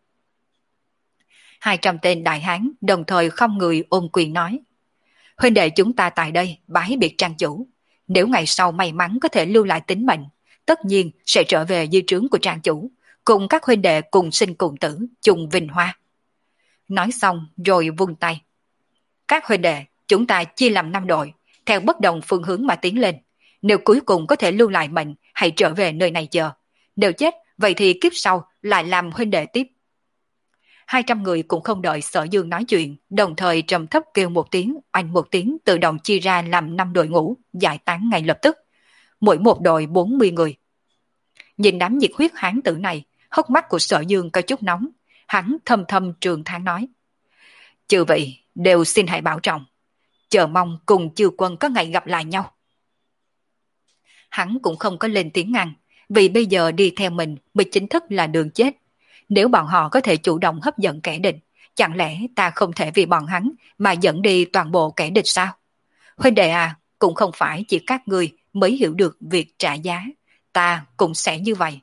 Hai trăm tên đại hán đồng thời không người ôm quyền nói. Huynh đệ chúng ta tại đây bái biệt Trang chủ. Nếu ngày sau may mắn có thể lưu lại tính mệnh, tất nhiên sẽ trở về di trướng của Trang chủ, cùng các huynh đệ cùng sinh cùng tử, chung vinh hoa. Nói xong rồi vung tay. Các huynh đệ, chúng ta chia làm năm đội, theo bất đồng phương hướng mà tiến lên. Nếu cuối cùng có thể lưu lại mệnh, hãy trở về nơi này chờ. Nếu chết, vậy thì kiếp sau lại làm huynh đệ tiếp. Hai trăm người cũng không đợi Sở Dương nói chuyện, đồng thời trầm thấp kêu một tiếng, oanh một tiếng tự động chia ra làm năm đội ngũ, giải tán ngay lập tức. Mỗi một đội bốn mươi người. Nhìn đám nhiệt huyết hán tử này, hốc mắt của Sở Dương có chút nóng. Hắn thầm thầm trường thán nói. Chư vị đều xin hãy bảo trọng. Chờ mong cùng chư quân có ngày gặp lại nhau. Hắn cũng không có lên tiếng ngăn, vì bây giờ đi theo mình mới chính thức là đường chết. Nếu bọn họ có thể chủ động hấp dẫn kẻ địch, chẳng lẽ ta không thể vì bọn hắn mà dẫn đi toàn bộ kẻ địch sao? Huynh đệ à, cũng không phải chỉ các ngươi mới hiểu được việc trả giá, ta cũng sẽ như vậy.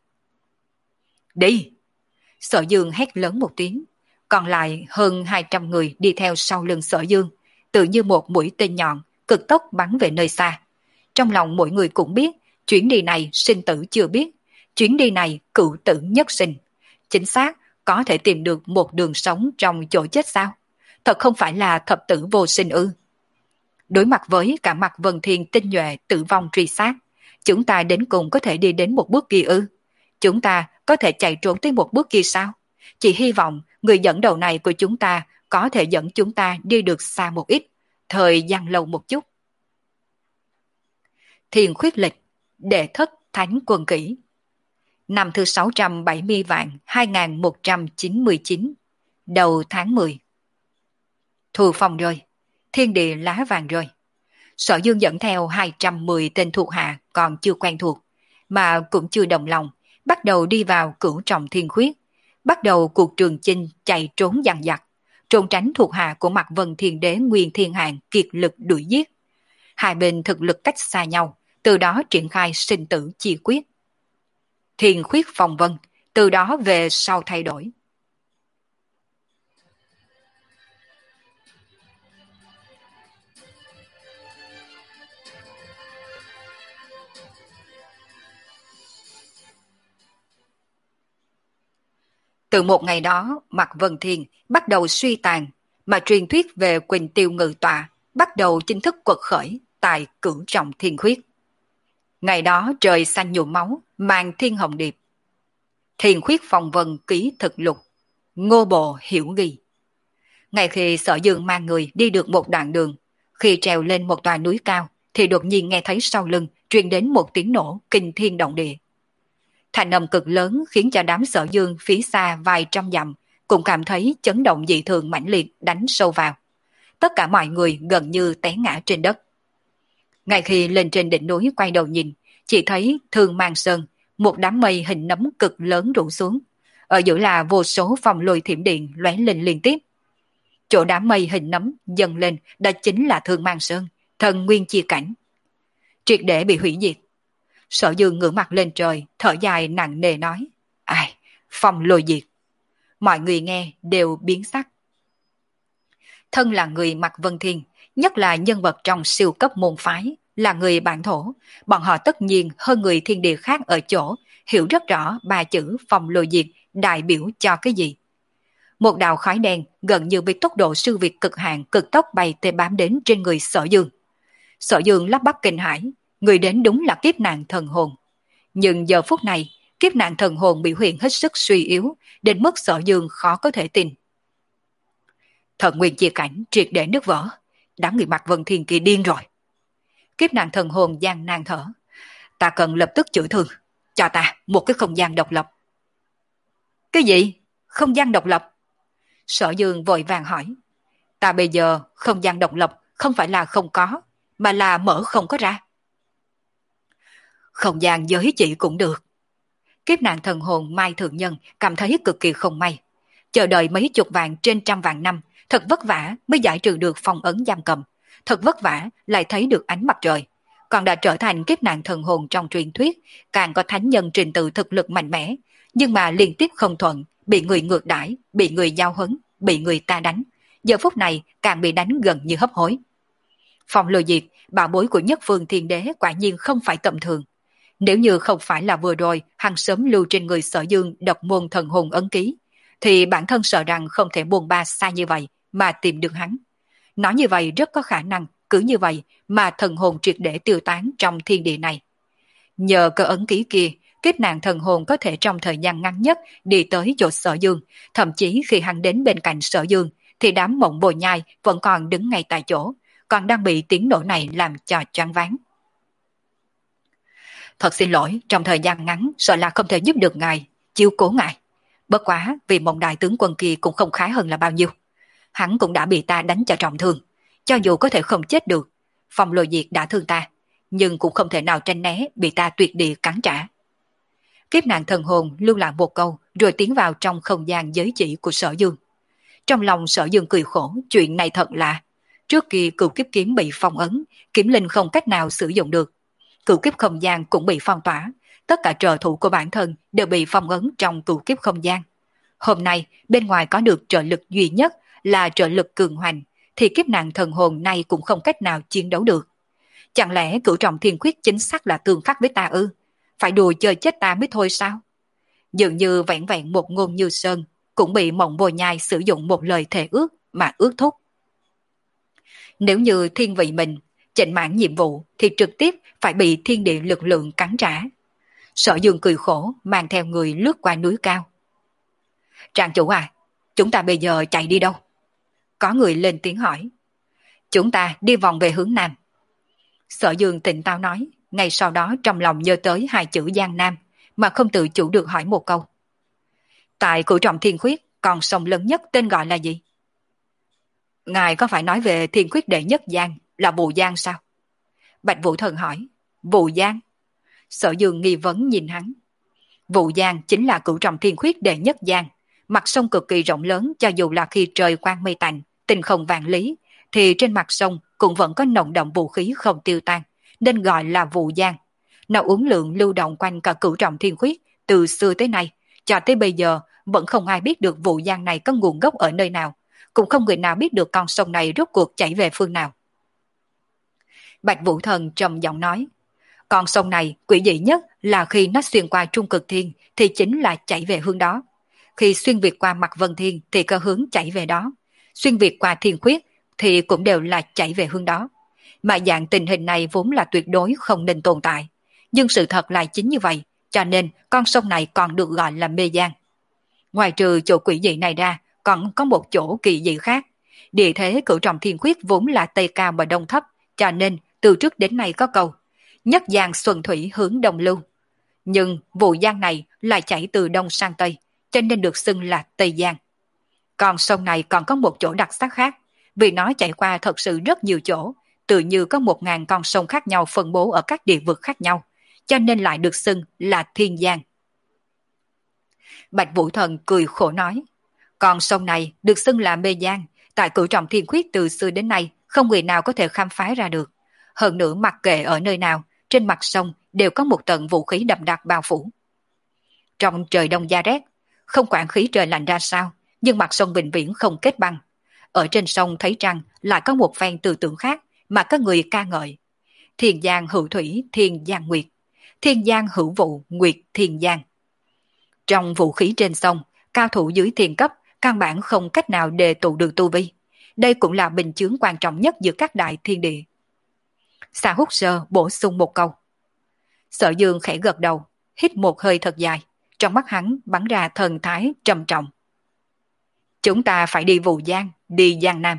Đi! Sở Dương hét lớn một tiếng, còn lại hơn hai trăm người đi theo sau lưng Sở Dương, tự như một mũi tên nhọn, cực tốc bắn về nơi xa. Trong lòng mỗi người cũng biết, chuyến đi này sinh tử chưa biết, chuyến đi này cựu tử nhất sinh. Chính xác, có thể tìm được một đường sống trong chỗ chết sao? Thật không phải là thập tử vô sinh ư? Đối mặt với cả Mạc Vân Thiên tinh nhuệ tử vong truy sát, Chúng ta đến cùng có thể đi đến một bước kia ư? Chúng ta có thể chạy trốn tới một bước kia sao? Chỉ hy vọng người dẫn đầu này của chúng ta có thể dẫn chúng ta đi được xa một ít, thời gian lâu một chút. Thiền khuyết lịch, đệ thất thánh quân kỷ. Năm thứ sáu trăm bảy mươi vạn hai nghìn một trăm chín mươi chín, đầu tháng mười. Thu phong rơi, thiên địa lá vàng rơi. Sở Dương dẫn theo hai trăm mười tên thuộc hạ còn chưa quen thuộc, mà cũng chưa đồng lòng, bắt đầu đi vào cửu trọng thiên khuyết, bắt đầu cuộc trường chinh chạy trốn dằn vặt, trốn tránh thuộc hạ của Mạc Vân Thiên Đế Nguyên Thiên Hạng kiệt lực đuổi giết. Hai bên thực lực cách xa nhau, từ đó triển khai sinh tử chi quyết. Thiên khuyết phong vân, từ đó về sau thay đổi. Từ một ngày đó, Mạc Vân Thiên bắt đầu suy tàn, mà truyền thuyết về Quỳnh Tiêu Ngự Tọa bắt đầu chính thức quật khởi tại cửu trọng thiên khuyết. Ngày đó trời xanh nhuộm máu, mang thiên hồng điệp. Thiên khuyết phong vân ký thực lục, Ngô Bộ hiểu ghi. Ngay khi Sở Dương mang người đi được một đoạn đường, khi trèo lên một tòa núi cao, thì đột nhiên nghe thấy sau lưng truyền đến một tiếng nổ kinh thiên động địa. Thành âm cực lớn khiến cho đám Sở Dương phía xa vài trăm dặm cũng cảm thấy chấn động dị thường mãnh liệt đánh sâu vào. Tất cả mọi người gần như té ngã trên đất. Ngay khi lên trên đỉnh núi quay đầu nhìn, chỉ thấy Thương Mang Sơn, một đám mây hình nấm cực lớn rủ xuống. Ở giữa là vô số phòng lôi thiểm điện lóe lên liên tiếp. Chỗ đám mây hình nấm dần lên đó chính là Thương Mang Sơn, thần nguyên chia cảnh. Triệt để bị hủy diệt. Sở Dương ngửa mặt lên trời, thở dài nặng nề nói: Ai, phong lôi diệt. Mọi người nghe đều biến sắc. Thân là người Mạc Vân Thiên, nhất là nhân vật trong siêu cấp môn phái, là người bản thổ, bọn họ tất nhiên hơn người thiên địa khác ở chỗ, hiểu rất rõ ba chữ phong lôi diệt đại biểu cho cái gì. Một đạo khói đen gần như với tốc độ siêu việt cực hạn cực tốc bay tê bám đến trên người Sở Dương. Sở Dương lắp bắp kinh hãi, người đến đúng là kiếp nạn thần hồn. Nhưng giờ phút này, kiếp nạn thần hồn biểu hiện hết sức suy yếu, đến mức Sở Dương khó có thể tin. Thần nguyên chia cảnh triệt để nứt vỡ, đám người Mạc Vân Thiên kia điên rồi. Kiếp nạn thần hồn gian nan thở. Ta cần lập tức chữa thương, cho ta một cái không gian độc lập. Cái gì? Không gian độc lập? Sở Dương vội vàng hỏi. Ta bây giờ không gian độc lập không phải là không có, mà là mở không có ra. Không gian giới chỉ cũng được. Kiếp nạn thần hồn Mai Thượng Nhân cảm thấy cực kỳ không may. Chờ đợi mấy chục vạn trên trăm vạn năm, thật vất vả mới giải trừ được phong ấn giam cầm. Thật vất vả lại thấy được ánh mặt trời. Còn đã trở thành kiếp nạn thần hồn trong truyền thuyết, càng có thánh nhân trình tự thực lực mạnh mẽ, nhưng mà liên tiếp không thuận, bị người ngược đãi, bị người giao hấn, bị người ta đánh. Giờ phút này càng bị đánh gần như hấp hối. Phong lôi diệt, bảo bối của nhất phương thiên đế quả nhiên không phải tầm thường. Nếu như không phải là vừa rồi hắn sớm lưu trên người Sở Dương độc môn thần hồn ấn ký, thì bản thân sợ rằng không thể buồn ba xa như vậy mà tìm được hắn. Nói như vậy rất có khả năng cứ như vậy mà thần hồn triệt để tiêu tán trong thiên địa này. Nhờ cơ ấn ký kia, kiếp nạn thần hồn có thể trong thời gian ngắn nhất đi tới chỗ Sở Dương, thậm chí khi hắn đến bên cạnh Sở Dương thì đám mộng bồi nhai vẫn còn đứng ngay tại chỗ, còn đang bị tiếng nổ này làm cho choáng váng. Thật xin lỗi, trong thời gian ngắn sợ là không thể giúp được ngài, chiếu cố ngài. Bất quá vì mộng đại tướng quân kia cũng không khá hơn là bao nhiêu. Hắn cũng đã bị ta đánh cho trọng thương, cho dù có thể không chết được, phong lôi diệt đã thương ta, nhưng cũng không thể nào tránh né bị ta tuyệt địa cắn trả. Kiếp nạn thần hồn lưu lại một câu rồi tiến vào trong không gian giới chỉ của Sở Dương. Trong lòng Sở Dương cười khổ, chuyện này thật lạ. Trước kia cửu kiếp kiếm bị phong ấn, kiếm linh không cách nào sử dụng được. Cửu kiếp không gian cũng bị phong tỏa, tất cả trợ thủ của bản thân đều bị phong ấn trong cửu kiếp không gian. Hôm nay, bên ngoài có được trợ lực duy nhất là trợ lực cường hoành, thì kiếp nạn thần hồn này cũng không cách nào chiến đấu được. Chẳng lẽ cửu trọng thiên quyết chính xác là tương khắc với ta ư? Phải đùa chơi chết ta mới thôi sao? Dường như vẹn vẹn một ngôn như sơn, cũng bị mộng bồi nhai sử dụng một lời thề ước mà ước thúc. Nếu như thiên vị mình, chệnh mãn nhiệm vụ thì trực tiếp phải bị thiên địa lực lượng cắn trả. Sở Dương cười khổ mang theo người lướt qua núi cao. Trang chủ à, chúng ta bây giờ chạy đi đâu? Có người lên tiếng hỏi. Chúng ta đi vòng về hướng Nam. Sở Dương tỉnh táo nói, ngay sau đó trong lòng nhớ tới hai chữ Giang Nam mà không tự chủ được hỏi một câu. Tại Cửu Trọng Thiên Khuyết, con sông lớn nhất tên gọi là gì? Ngài có phải nói về Thiên Khuyết đệ nhất Giang là Vụ Giang sao? Bạch Vũ Thần hỏi. Vụ Giang? Sở Dương nghi vấn nhìn hắn. Vụ Giang chính là Cửu Trọng Thiên Khuyết đệ nhất Giang, mặt sông cực kỳ rộng lớn, cho dù là khi trời quang mây tạnh, tinh không vạn lý, thì trên mặt sông cũng vẫn có nồng đậm vũ khí không tiêu tan, nên gọi là Vụ Giang. Nó uốn lượn lưu động quanh cả Cửu Trọng Thiên Khuyết từ xưa tới nay, cho tới bây giờ vẫn không ai biết được Vụ Giang này có nguồn gốc ở nơi nào, cũng không người nào biết được con sông này rốt cuộc chảy về phương nào. Bạch Vũ Thần trầm giọng nói, con sông này quỷ dị nhất là khi nó xuyên qua Trung Cực Thiên thì chính là chảy về hướng đó. Khi xuyên việt qua mặt Vân Thiên thì có hướng chảy về đó. Xuyên việt qua Thiên Khuyết thì cũng đều là chảy về hướng đó. Mà dạng tình hình này vốn là tuyệt đối không nên tồn tại. Nhưng sự thật lại chính như vậy, cho nên con sông này còn được gọi là Mê Giang. Ngoài trừ chỗ quỷ dị này ra, còn có một chỗ kỳ dị khác. Địa thế Cửu Trọng Thiên Khuyết vốn là Tây cao và Đông thấp, cho nên từ trước đến nay có câu nhất giang xuân thủy hướng đông lưu. Nhưng Vụ Giang này lại chảy từ đông sang tây, cho nên được xưng là Tây Giang. Còn sông này còn có một chỗ đặc sắc khác, vì nó chảy qua thật sự rất nhiều chỗ, tự như có một ngàn con sông khác nhau phân bố ở các địa vực khác nhau, cho nên lại được xưng là Thiên Giang. Bạch Vũ Thần cười khổ nói, con sông này được xưng là Mê Giang, tại Cửu Trọng Thiên Khuyết từ xưa đến nay không người nào có thể khám phá ra được. Hơn nữa mặc kệ ở nơi nào, trên mặt sông đều có một tầng vũ khí đậm đặc bao phủ. Trong trời đông giá rét, không quản khí trời lạnh ra sao, nhưng mặt sông vĩnh viễn không kết băng. Ở trên sông thấy rằng lại có một phen tư tưởng khác mà có người ca ngợi. Thiên Giang hữu thủy, Thiên Giang nguyệt. Thiên Giang hữu vụ, nguyệt Thiên Giang. Trong vũ khí trên sông, cao thủ dưới thiên cấp căn bản không cách nào đề tụ được tu vi. Đây cũng là bình chướng quan trọng nhất giữa các đại thiên địa. Xà Húc Sơ bổ sung một câu. Sở Dương khẽ gật đầu, hít một hơi thật dài, trong mắt hắn bắn ra thần thái trầm trọng. Chúng ta phải đi Vụ Giang, đi Giang Nam.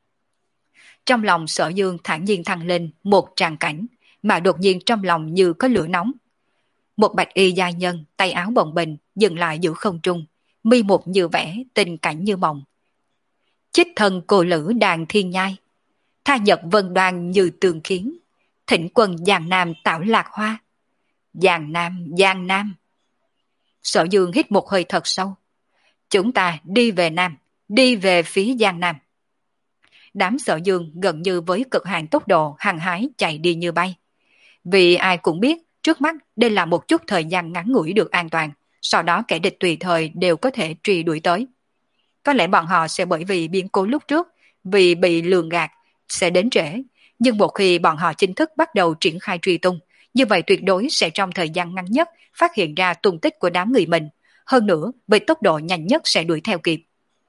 Trong lòng Sở Dương thản nhiên thăng lên một tràng cảnh, mà đột nhiên trong lòng như có lửa nóng. Một bạch y giai nhân, tay áo bồng bềnh dừng lại giữa không trung, mi một như vẽ, tình cảnh như mộng. Chích thân cô lữ đàn thiên nhai, tha nhật vân đoan như tường kiến, thỉnh quân Giang Nam tạo lạc hoa. Giang Nam, Giang Nam. Sở Dương hít một hơi thật sâu. Chúng ta đi về Nam, đi về phía Giang Nam. Đám Sở Dương gần như với cực hạn tốc độ hăng hái chạy đi như bay. Vì ai cũng biết trước mắt đây là một chút thời gian ngắn ngủi được an toàn, sau đó kẻ địch tùy thời đều có thể truy đuổi tới. Có lẽ bọn họ sẽ bởi vì biến cố lúc trước, vì bị lường gạt, sẽ đến trễ. Nhưng một khi bọn họ chính thức bắt đầu triển khai truy tung, như vậy tuyệt đối sẽ trong thời gian ngắn nhất phát hiện ra tung tích của đám người mình. Hơn nữa, với tốc độ nhanh nhất sẽ đuổi theo kịp.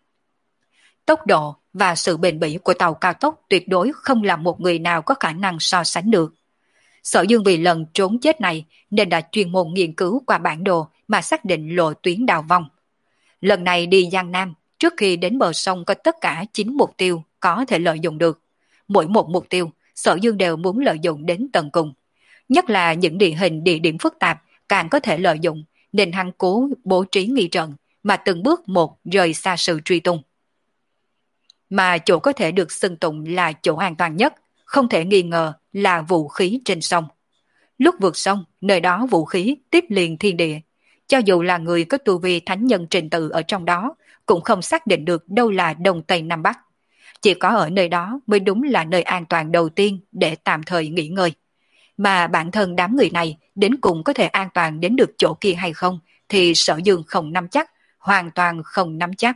Tốc độ và sự bền bỉ của tàu cao tốc tuyệt đối không là một người nào có khả năng so sánh được. Sở Dương vì lần trốn chết này nên đã chuyên môn nghiên cứu qua bản đồ mà xác định lộ tuyến đào vong. Lần này đi Giang Nam, trước khi đến bờ sông có tất cả chín mục tiêu có thể lợi dụng được. Mỗi một mục tiêu, Sở Dương đều muốn lợi dụng đến tận cùng. Nhất là những địa hình địa điểm phức tạp càng có thể lợi dụng, nên hắn cố bố trí nghi trận mà từng bước một rời xa sự truy tung. Mà chỗ có thể được xưng tụng là chỗ an toàn nhất, không thể nghi ngờ là vũ khí trên sông. Lúc vượt sông, nơi đó vũ khí tiếp liền thiên địa. Cho dù là người có tu vi thánh nhân trình tự ở trong đó, cũng không xác định được đâu là Đông Tây Nam Bắc. Chỉ có ở nơi đó mới đúng là nơi an toàn đầu tiên để tạm thời nghỉ ngơi. Mà bản thân đám người này đến cùng có thể an toàn đến được chỗ kia hay không thì Sở Dương không nắm chắc, hoàn toàn không nắm chắc.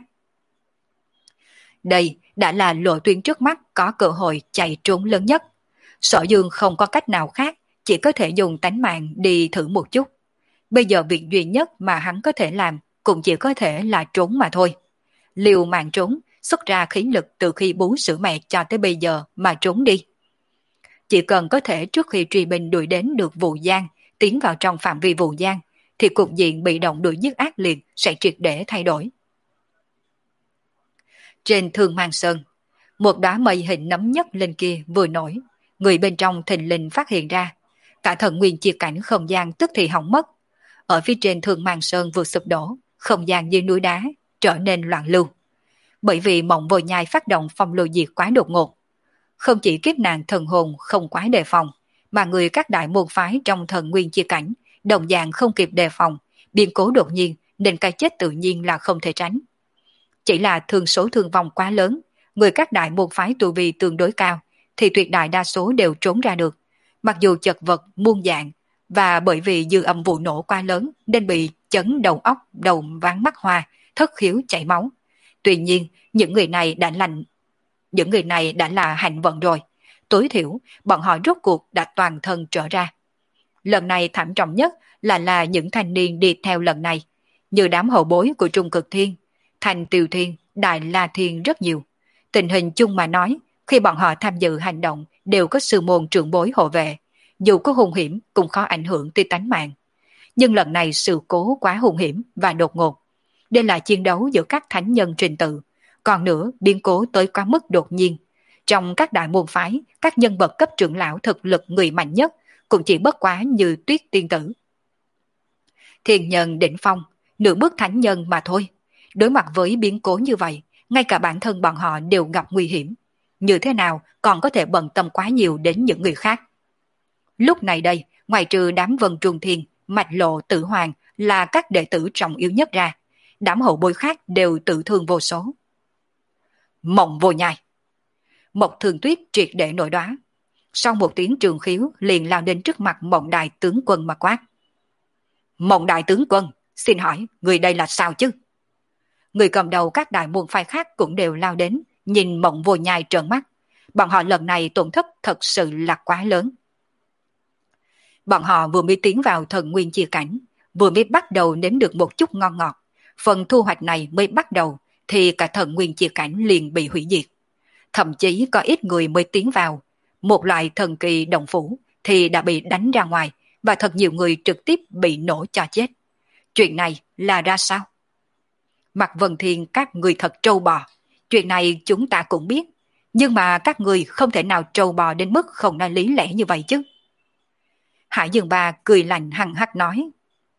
Đây đã là lộ tuyến trước mắt có cơ hội chạy trốn lớn nhất. Sở Dương không có cách nào khác, chỉ có thể dùng tánh mạng đi thử một chút. Bây giờ việc duy nhất mà hắn có thể làm cũng chỉ có thể là trốn mà thôi. Liều mạng trốn, xuất ra khí lực từ khi bú sữa mẹ cho tới bây giờ mà trốn đi. chỉ cần có thể trước khi truy binh đuổi đến được Vũ Giang, tiến vào trong phạm vi Vũ Giang, thì cục diện bị động đuổi giết ác liệt sẽ triệt để thay đổi. Trên Thương Mang Sơn, một đóa mây hình nấm nhất lên kia vừa nổi, người bên trong thình lình phát hiện ra, cả thần nguyên chia cảnh không gian tức thì hỏng mất. Ở phía trên Thương Mang Sơn vừa sụp đổ, không gian dưới núi đá trở nên loạn lưu. Bởi vì Mộng Vô Nhai phát động phong lôi diệt quá đột ngột, không chỉ kiếp nạn thần hồn không quá đề phòng, mà người các đại môn phái trong thần nguyên chia cảnh đồng dạng không kịp đề phòng, biến cố đột nhiên nên cái chết tự nhiên là không thể tránh. Chỉ là thương số thương vong quá lớn, người các đại môn phái tu vi tương đối cao, thì tuyệt đại đa số đều trốn ra được, mặc dù chật vật muôn dạng, và bởi vì dư âm vụ nổ quá lớn nên bị chấn đầu óc, đầu váng mắt hoa, thất khiếu chảy máu. Tuy nhiên, những người này đã lành, những người này đã là hạnh vận rồi, tối thiểu bọn họ rốt cuộc đã toàn thân trở ra. Lần này thảm trọng nhất là là những thanh niên đi theo lần này, như đám hậu bối của Trung Cực Thiên, Thành Tiều Thiên, Đại La Thiên rất nhiều. Tình hình chung mà nói, khi bọn họ tham dự hành động đều có sư môn trưởng bối hộ vệ, dù có hung hiểm cũng khó ảnh hưởng tới tánh mạng. Nhưng lần này sự cố quá hung hiểm và đột ngột. Đây là chiến đấu giữa các thánh nhân trình tự, còn nữa biến cố tới quá mức đột nhiên. Trong các đại môn phái, các nhân vật cấp trưởng lão thực lực người mạnh nhất cũng chỉ bất quá như Tuyết Tiên Tử, Thiên Nhân đỉnh phong, nửa bước thánh nhân mà thôi. Đối mặt với biến cố như vậy, ngay cả bản thân bọn họ đều gặp nguy hiểm. Như thế nào còn có thể bận tâm quá nhiều đến những người khác. Lúc này đây, ngoài trừ đám Vân Trung Thiên, Mạch Lộ, Tử Hoàng là các đệ tử trọng yếu nhất ra, đám hậu bối khác đều tự thương vô số. Mộng Vô Nhai. Mộc Thường Tuyết triệt để nổi đoá. Sau một tiếng trường khiếu liền lao đến trước mặt Mộng Đại tướng quân mà quát. Mộng Đại tướng quân, xin hỏi người đây là sao chứ? Người cầm đầu các đại môn phái khác cũng đều lao đến, nhìn Mộng Vô Nhai trợn mắt. Bọn họ lần này tổn thất thật sự là quá lớn. Bọn họ vừa mới tiến vào thần nguyên chia cảnh, vừa mới bắt đầu nếm được một chút ngon ngọt. Phần thu hoạch này mới bắt đầu, thì cả thần nguyên chia cảnh liền bị hủy diệt. Thậm chí có ít người mới tiến vào, một loại thần kỳ động phủ thì đã bị đánh ra ngoài, và thật nhiều người trực tiếp bị nổ cho chết. Chuyện này là ra sao? Mạc Vân Thiên, các người thật trâu bò. Chuyện này chúng ta cũng biết, nhưng mà các người không thể nào trâu bò đến mức không nói lý lẽ như vậy chứ. Hải Dương Ba cười lạnh hăng hắc nói.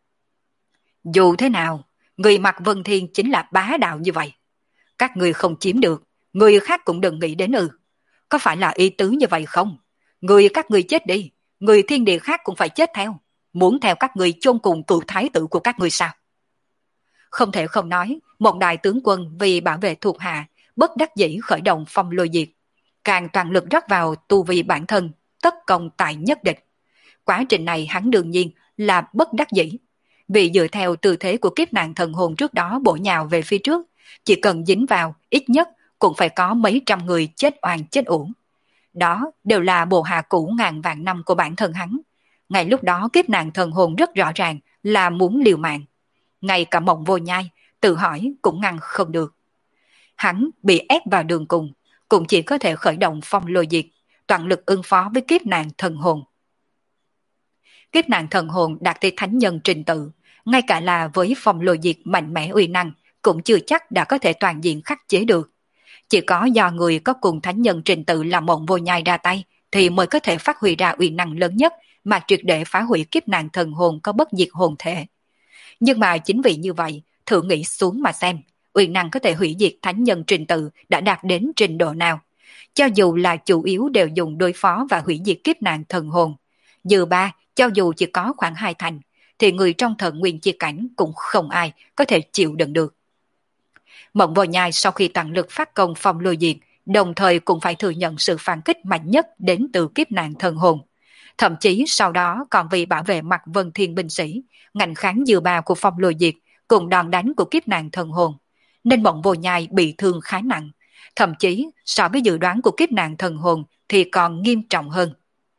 Dù thế nào, người Mạc Vân Thiên chính là bá đạo như vậy. Các người không chiếm được, người khác cũng đừng nghĩ đến ư. Có phải là ý tứ như vậy không? Người các người chết đi, người thiên địa khác cũng phải chết theo. Muốn theo các người chôn cùng cựu thái tử của các người sao? Không thể không nói, một đại tướng quân vì bảo vệ thuộc hạ, bất đắc dĩ khởi động phong lôi diệt, càng toàn lực rót vào tu vi bản thân, tất công tại nhất địch. Quá trình này hắn đương nhiên là bất đắc dĩ, vì dựa theo tư thế của kiếp nạn thần hồn trước đó bổ nhào về phía trước, chỉ cần dính vào ít nhất cũng phải có mấy trăm người chết oan chết uổng. Đó đều là bộ hạ cũ ngàn vạn năm của bản thân hắn. Ngay lúc đó kiếp nạn thần hồn rất rõ ràng là muốn liều mạng. Ngay cả Mộng Vô Nhai tự hỏi cũng ngăn không được. Hắn bị ép vào đường cùng, cũng chỉ có thể khởi động phong lôi diệt, toàn lực ứng phó với kiếp nạn thần hồn. Kiếp nạn thần hồn đạt tới thánh nhân trình tự, ngay cả là với phong lôi diệt mạnh mẽ uy năng cũng chưa chắc đã có thể toàn diện khắc chế được. Chỉ có do người có cùng thánh nhân trình tự là Mộng Vô Nhai ra tay thì mới có thể phát huy ra uy năng lớn nhất mà triệt để phá hủy kiếp nạn thần hồn có bất diệt hồn thể. Nhưng mà chính vì như vậy, thử nghĩ xuống mà xem, uy năng có thể hủy diệt thánh nhân trình tự đã đạt đến trình độ nào. Cho dù là chủ yếu đều dùng đối phó và hủy diệt kiếp nạn thần hồn, dư ba cho dù chỉ có khoảng hai thành, thì người trong thần nguyên chia cảnh cũng không ai có thể chịu đựng được. Mộng Vô Nhai sau khi toàn lực phát công phong lôi diệt, đồng thời cũng phải thừa nhận sự phản kích mạnh nhất đến từ kiếp nạn thần hồn. Thậm chí sau đó còn vì bảo vệ Mạc Vân Thiên binh sĩ, ngành kháng dư ba của phong lôi diệt cùng đòn đánh của kiếp nạn thần hồn, nên Mộng Vô Nhai bị thương khá nặng, thậm chí so với dự đoán của kiếp nạn thần hồn thì còn nghiêm trọng hơn.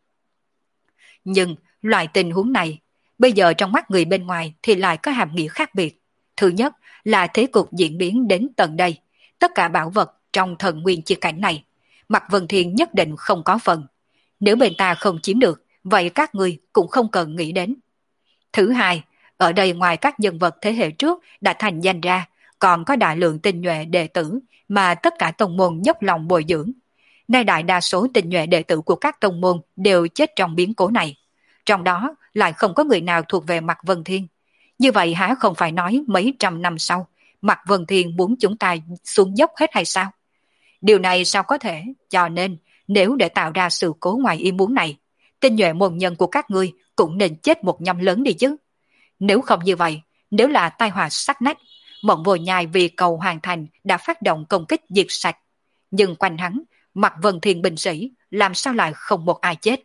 Nhưng loại tình huống này, bây giờ trong mắt người bên ngoài thì lại có hàm nghĩa khác biệt. Thứ nhất là thế cục diễn biến đến tận đây, tất cả bảo vật trong thần nguyên chia cảnh này, Mạc Vân Thiên nhất định không có phần. Nếu bên ta không chiếm được, vậy các ngươi cũng không cần nghĩ đến. Thứ hai, ở đây ngoài các nhân vật thế hệ trước đã thành danh ra, còn có đại lượng tinh nhuệ đệ tử mà tất cả tông môn dốc lòng bồi dưỡng. Nay đại đa số tinh nhuệ đệ tử của các tông môn đều chết trong biến cố này. Trong đó lại không có người nào thuộc về Mạc Vân Thiên. Như vậy há không phải nói mấy trăm năm sau, Mạc Vân Thiên muốn chúng ta xuống dốc hết hay sao? Điều này sao có thể, cho nên nếu để tạo ra sự cố ngoài ý muốn này, tinh nhuệ môn nhân của các ngươi cũng nên chết một nhăm lớn đi chứ. Nếu không như vậy, nếu là tai họa sắc nách, Mộng Vô Nhai vì cầu hoàn thành đã phát động công kích diệt sạch. Nhưng quanh hắn, Mạc Vân Thiên binh sĩ, làm sao lại không một ai chết?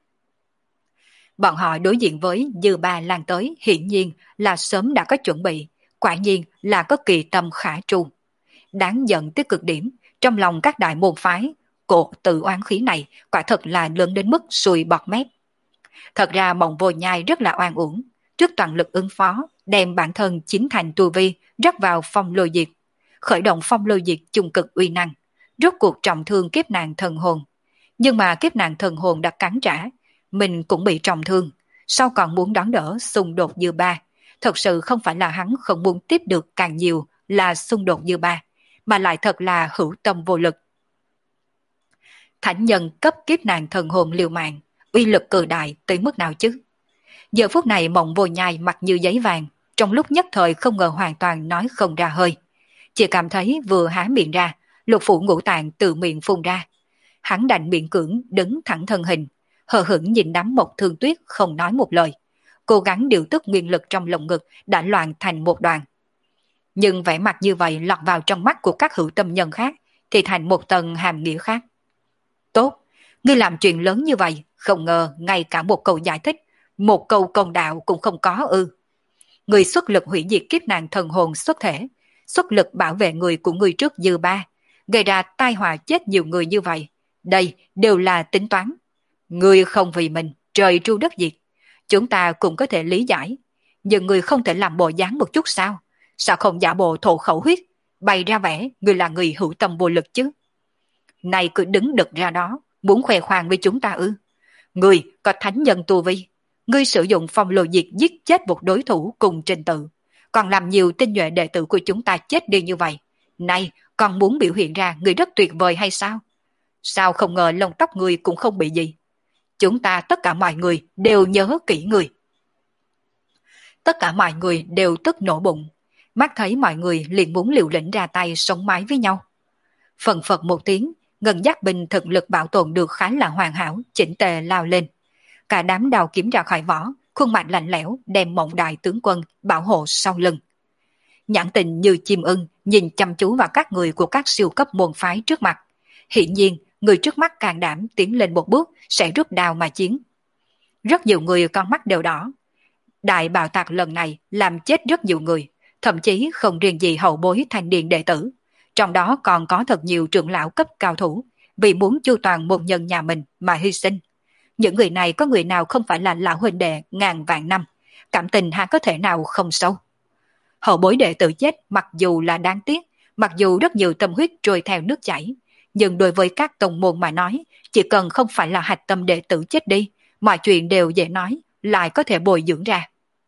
Bọn họ đối diện với Dư Ba Lan tới hiển nhiên là sớm đã có chuẩn bị, quả nhiên là có kỳ tâm khả tru. Đáng giận tới cực điểm, trong lòng các đại môn phái, cột tự oán khí này quả thật là lớn đến mức sùi bọt mép. Thật ra Mộng Vô Nhai rất là oan uổng, trước toàn lực ứng phó, đem bản thân chính thành tu vi rắc vào phong lôi diệt, khởi động phong lôi diệt chung cực uy năng, rốt cuộc trọng thương kiếp nạn thần hồn. Nhưng mà kiếp nạn thần hồn đã cắn trả, mình cũng bị trọng thương, sau còn muốn đón đỡ xung đột Dư Ba. Thật sự không phải là hắn không muốn tiếp được càng nhiều là xung đột Dư Ba, mà lại thật là hữu tâm vô lực. Thánh nhân cấp kiếp nạn thần hồn liều mạng, uy lực cự đại tới mức nào chứ? Giờ phút này Mộng Vô Nhai mặt như giấy vàng, trong lúc nhất thời không ngờ hoàn toàn nói không ra hơi. Chỉ cảm thấy vừa há miệng ra, lục phủ ngũ tạng từ miệng phun ra. Hắn đành miệng cưỡng đứng thẳng thân hình, hờ hững nhìn đám Mộc Thương Tuyết không nói một lời. Cố gắng điều tức nguyên lực trong lồng ngực đã loạn thành một đoàn. Nhưng vẻ mặt như vậy lọt vào trong mắt của các hữu tâm nhân khác thì thành một tầng hàm nghĩa khác. Tốt, ngươi làm chuyện lớn như vậy, không ngờ ngay cả một câu giải thích, một câu công đạo cũng không có ư. Người xuất lực hủy diệt kiếp nạn thần hồn xuất thể, xuất lực bảo vệ người của người trước Dư Ba, gây ra tai họa chết nhiều người như vậy. Đây đều là tính toán. Người không vì mình, trời tru đất diệt. Chúng ta cũng có thể lý giải. Nhưng người không thể làm bộ dáng một chút sao? Sao không giả bộ thổ khẩu huyết, bày ra vẻ người là người hữu tâm vô lực chứ? Này cứ đứng đực ra đó, muốn khoe khoang với chúng ta ư? Người có thánh nhân tu vi, ngươi sử dụng phong lôi diệt giết chết một đối thủ cùng trình tự, còn làm nhiều tinh nhuệ đệ tử của chúng ta chết đi như vậy. Này, còn muốn biểu hiện ra người rất tuyệt vời hay sao? Sao không ngờ lông tóc người cũng không bị gì? Chúng ta tất cả mọi người đều nhớ kỹ người. Tất cả mọi người đều tức nổ bụng, mắt thấy mọi người liền muốn liều lĩnh ra tay sống mái với nhau. Phần phật một tiếng, Ngân Giác Binh thực lực bảo tồn được khá là hoàn hảo, chỉnh tề lao lên. Cả đám đào kiếm ra khỏi vỏ, khuôn mặt lạnh lẽo đem Mộng Đại tướng quân bảo hộ sau lưng. Nhãn tình như chim ưng nhìn chăm chú vào các người của các siêu cấp môn phái trước mặt. Hiển nhiên, người trước mắt can đảm tiến lên một bước sẽ rút đao mà chiến. Rất nhiều người con mắt đều đỏ. Đại bạo tạc lần này làm chết rất nhiều người, thậm chí không riêng gì hậu bối thanh niên đệ tử. Trong đó còn có thật nhiều trưởng lão cấp cao thủ, vì muốn chu toàn môn nhân nhà mình mà hy sinh. Những người này có người nào không phải là lão huynh đệ ngàn vạn năm, cảm tình há có thể nào không sâu. Hậu bối đệ tử chết mặc dù là đáng tiếc, mặc dù rất nhiều tâm huyết trôi theo nước chảy, nhưng đối với các tông môn mà nói, chỉ cần không phải là hạch tâm đệ tử chết đi, mọi chuyện đều dễ nói, lại có thể bồi dưỡng ra.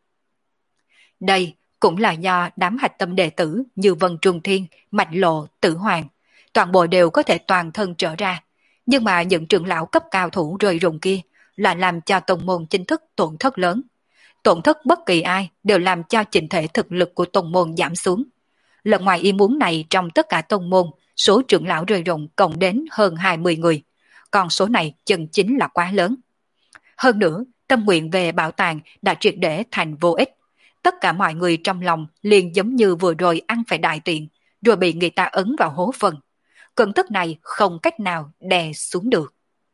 Đây cũng là do đám hạch tâm đệ tử như Vân Trung Thiên, Mạch Lộ, Tử Hoàng, toàn bộ đều có thể toàn thân trở ra. Nhưng mà những trưởng lão cấp cao thủ rơi rụng kia là làm cho tông môn chính thức tổn thất lớn. Tổn thất bất kỳ ai đều làm cho chỉnh thể thực lực của tông môn giảm xuống. Lần ngoài ý muốn này trong tất cả tông môn, số trưởng lão rơi rụng cộng đến hơn hai mươi người. Còn số này chân chính là quá lớn. Hơn nữa, tâm nguyện về bảo tàng đã triệt để thành vô ích. Tất cả mọi người trong lòng liền giống như vừa rồi ăn phải đại tiện, rồi bị người ta ấn vào hố phần. Cơn tức này không cách nào đè xuống được.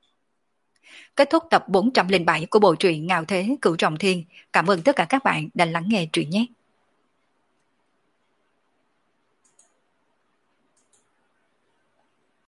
Kết thúc tập bốn trăm lẻ bảy của bộ truyện Ngạo Thế Cửu Trọng Thiên. Cảm ơn tất cả các bạn đã lắng nghe truyện nhé.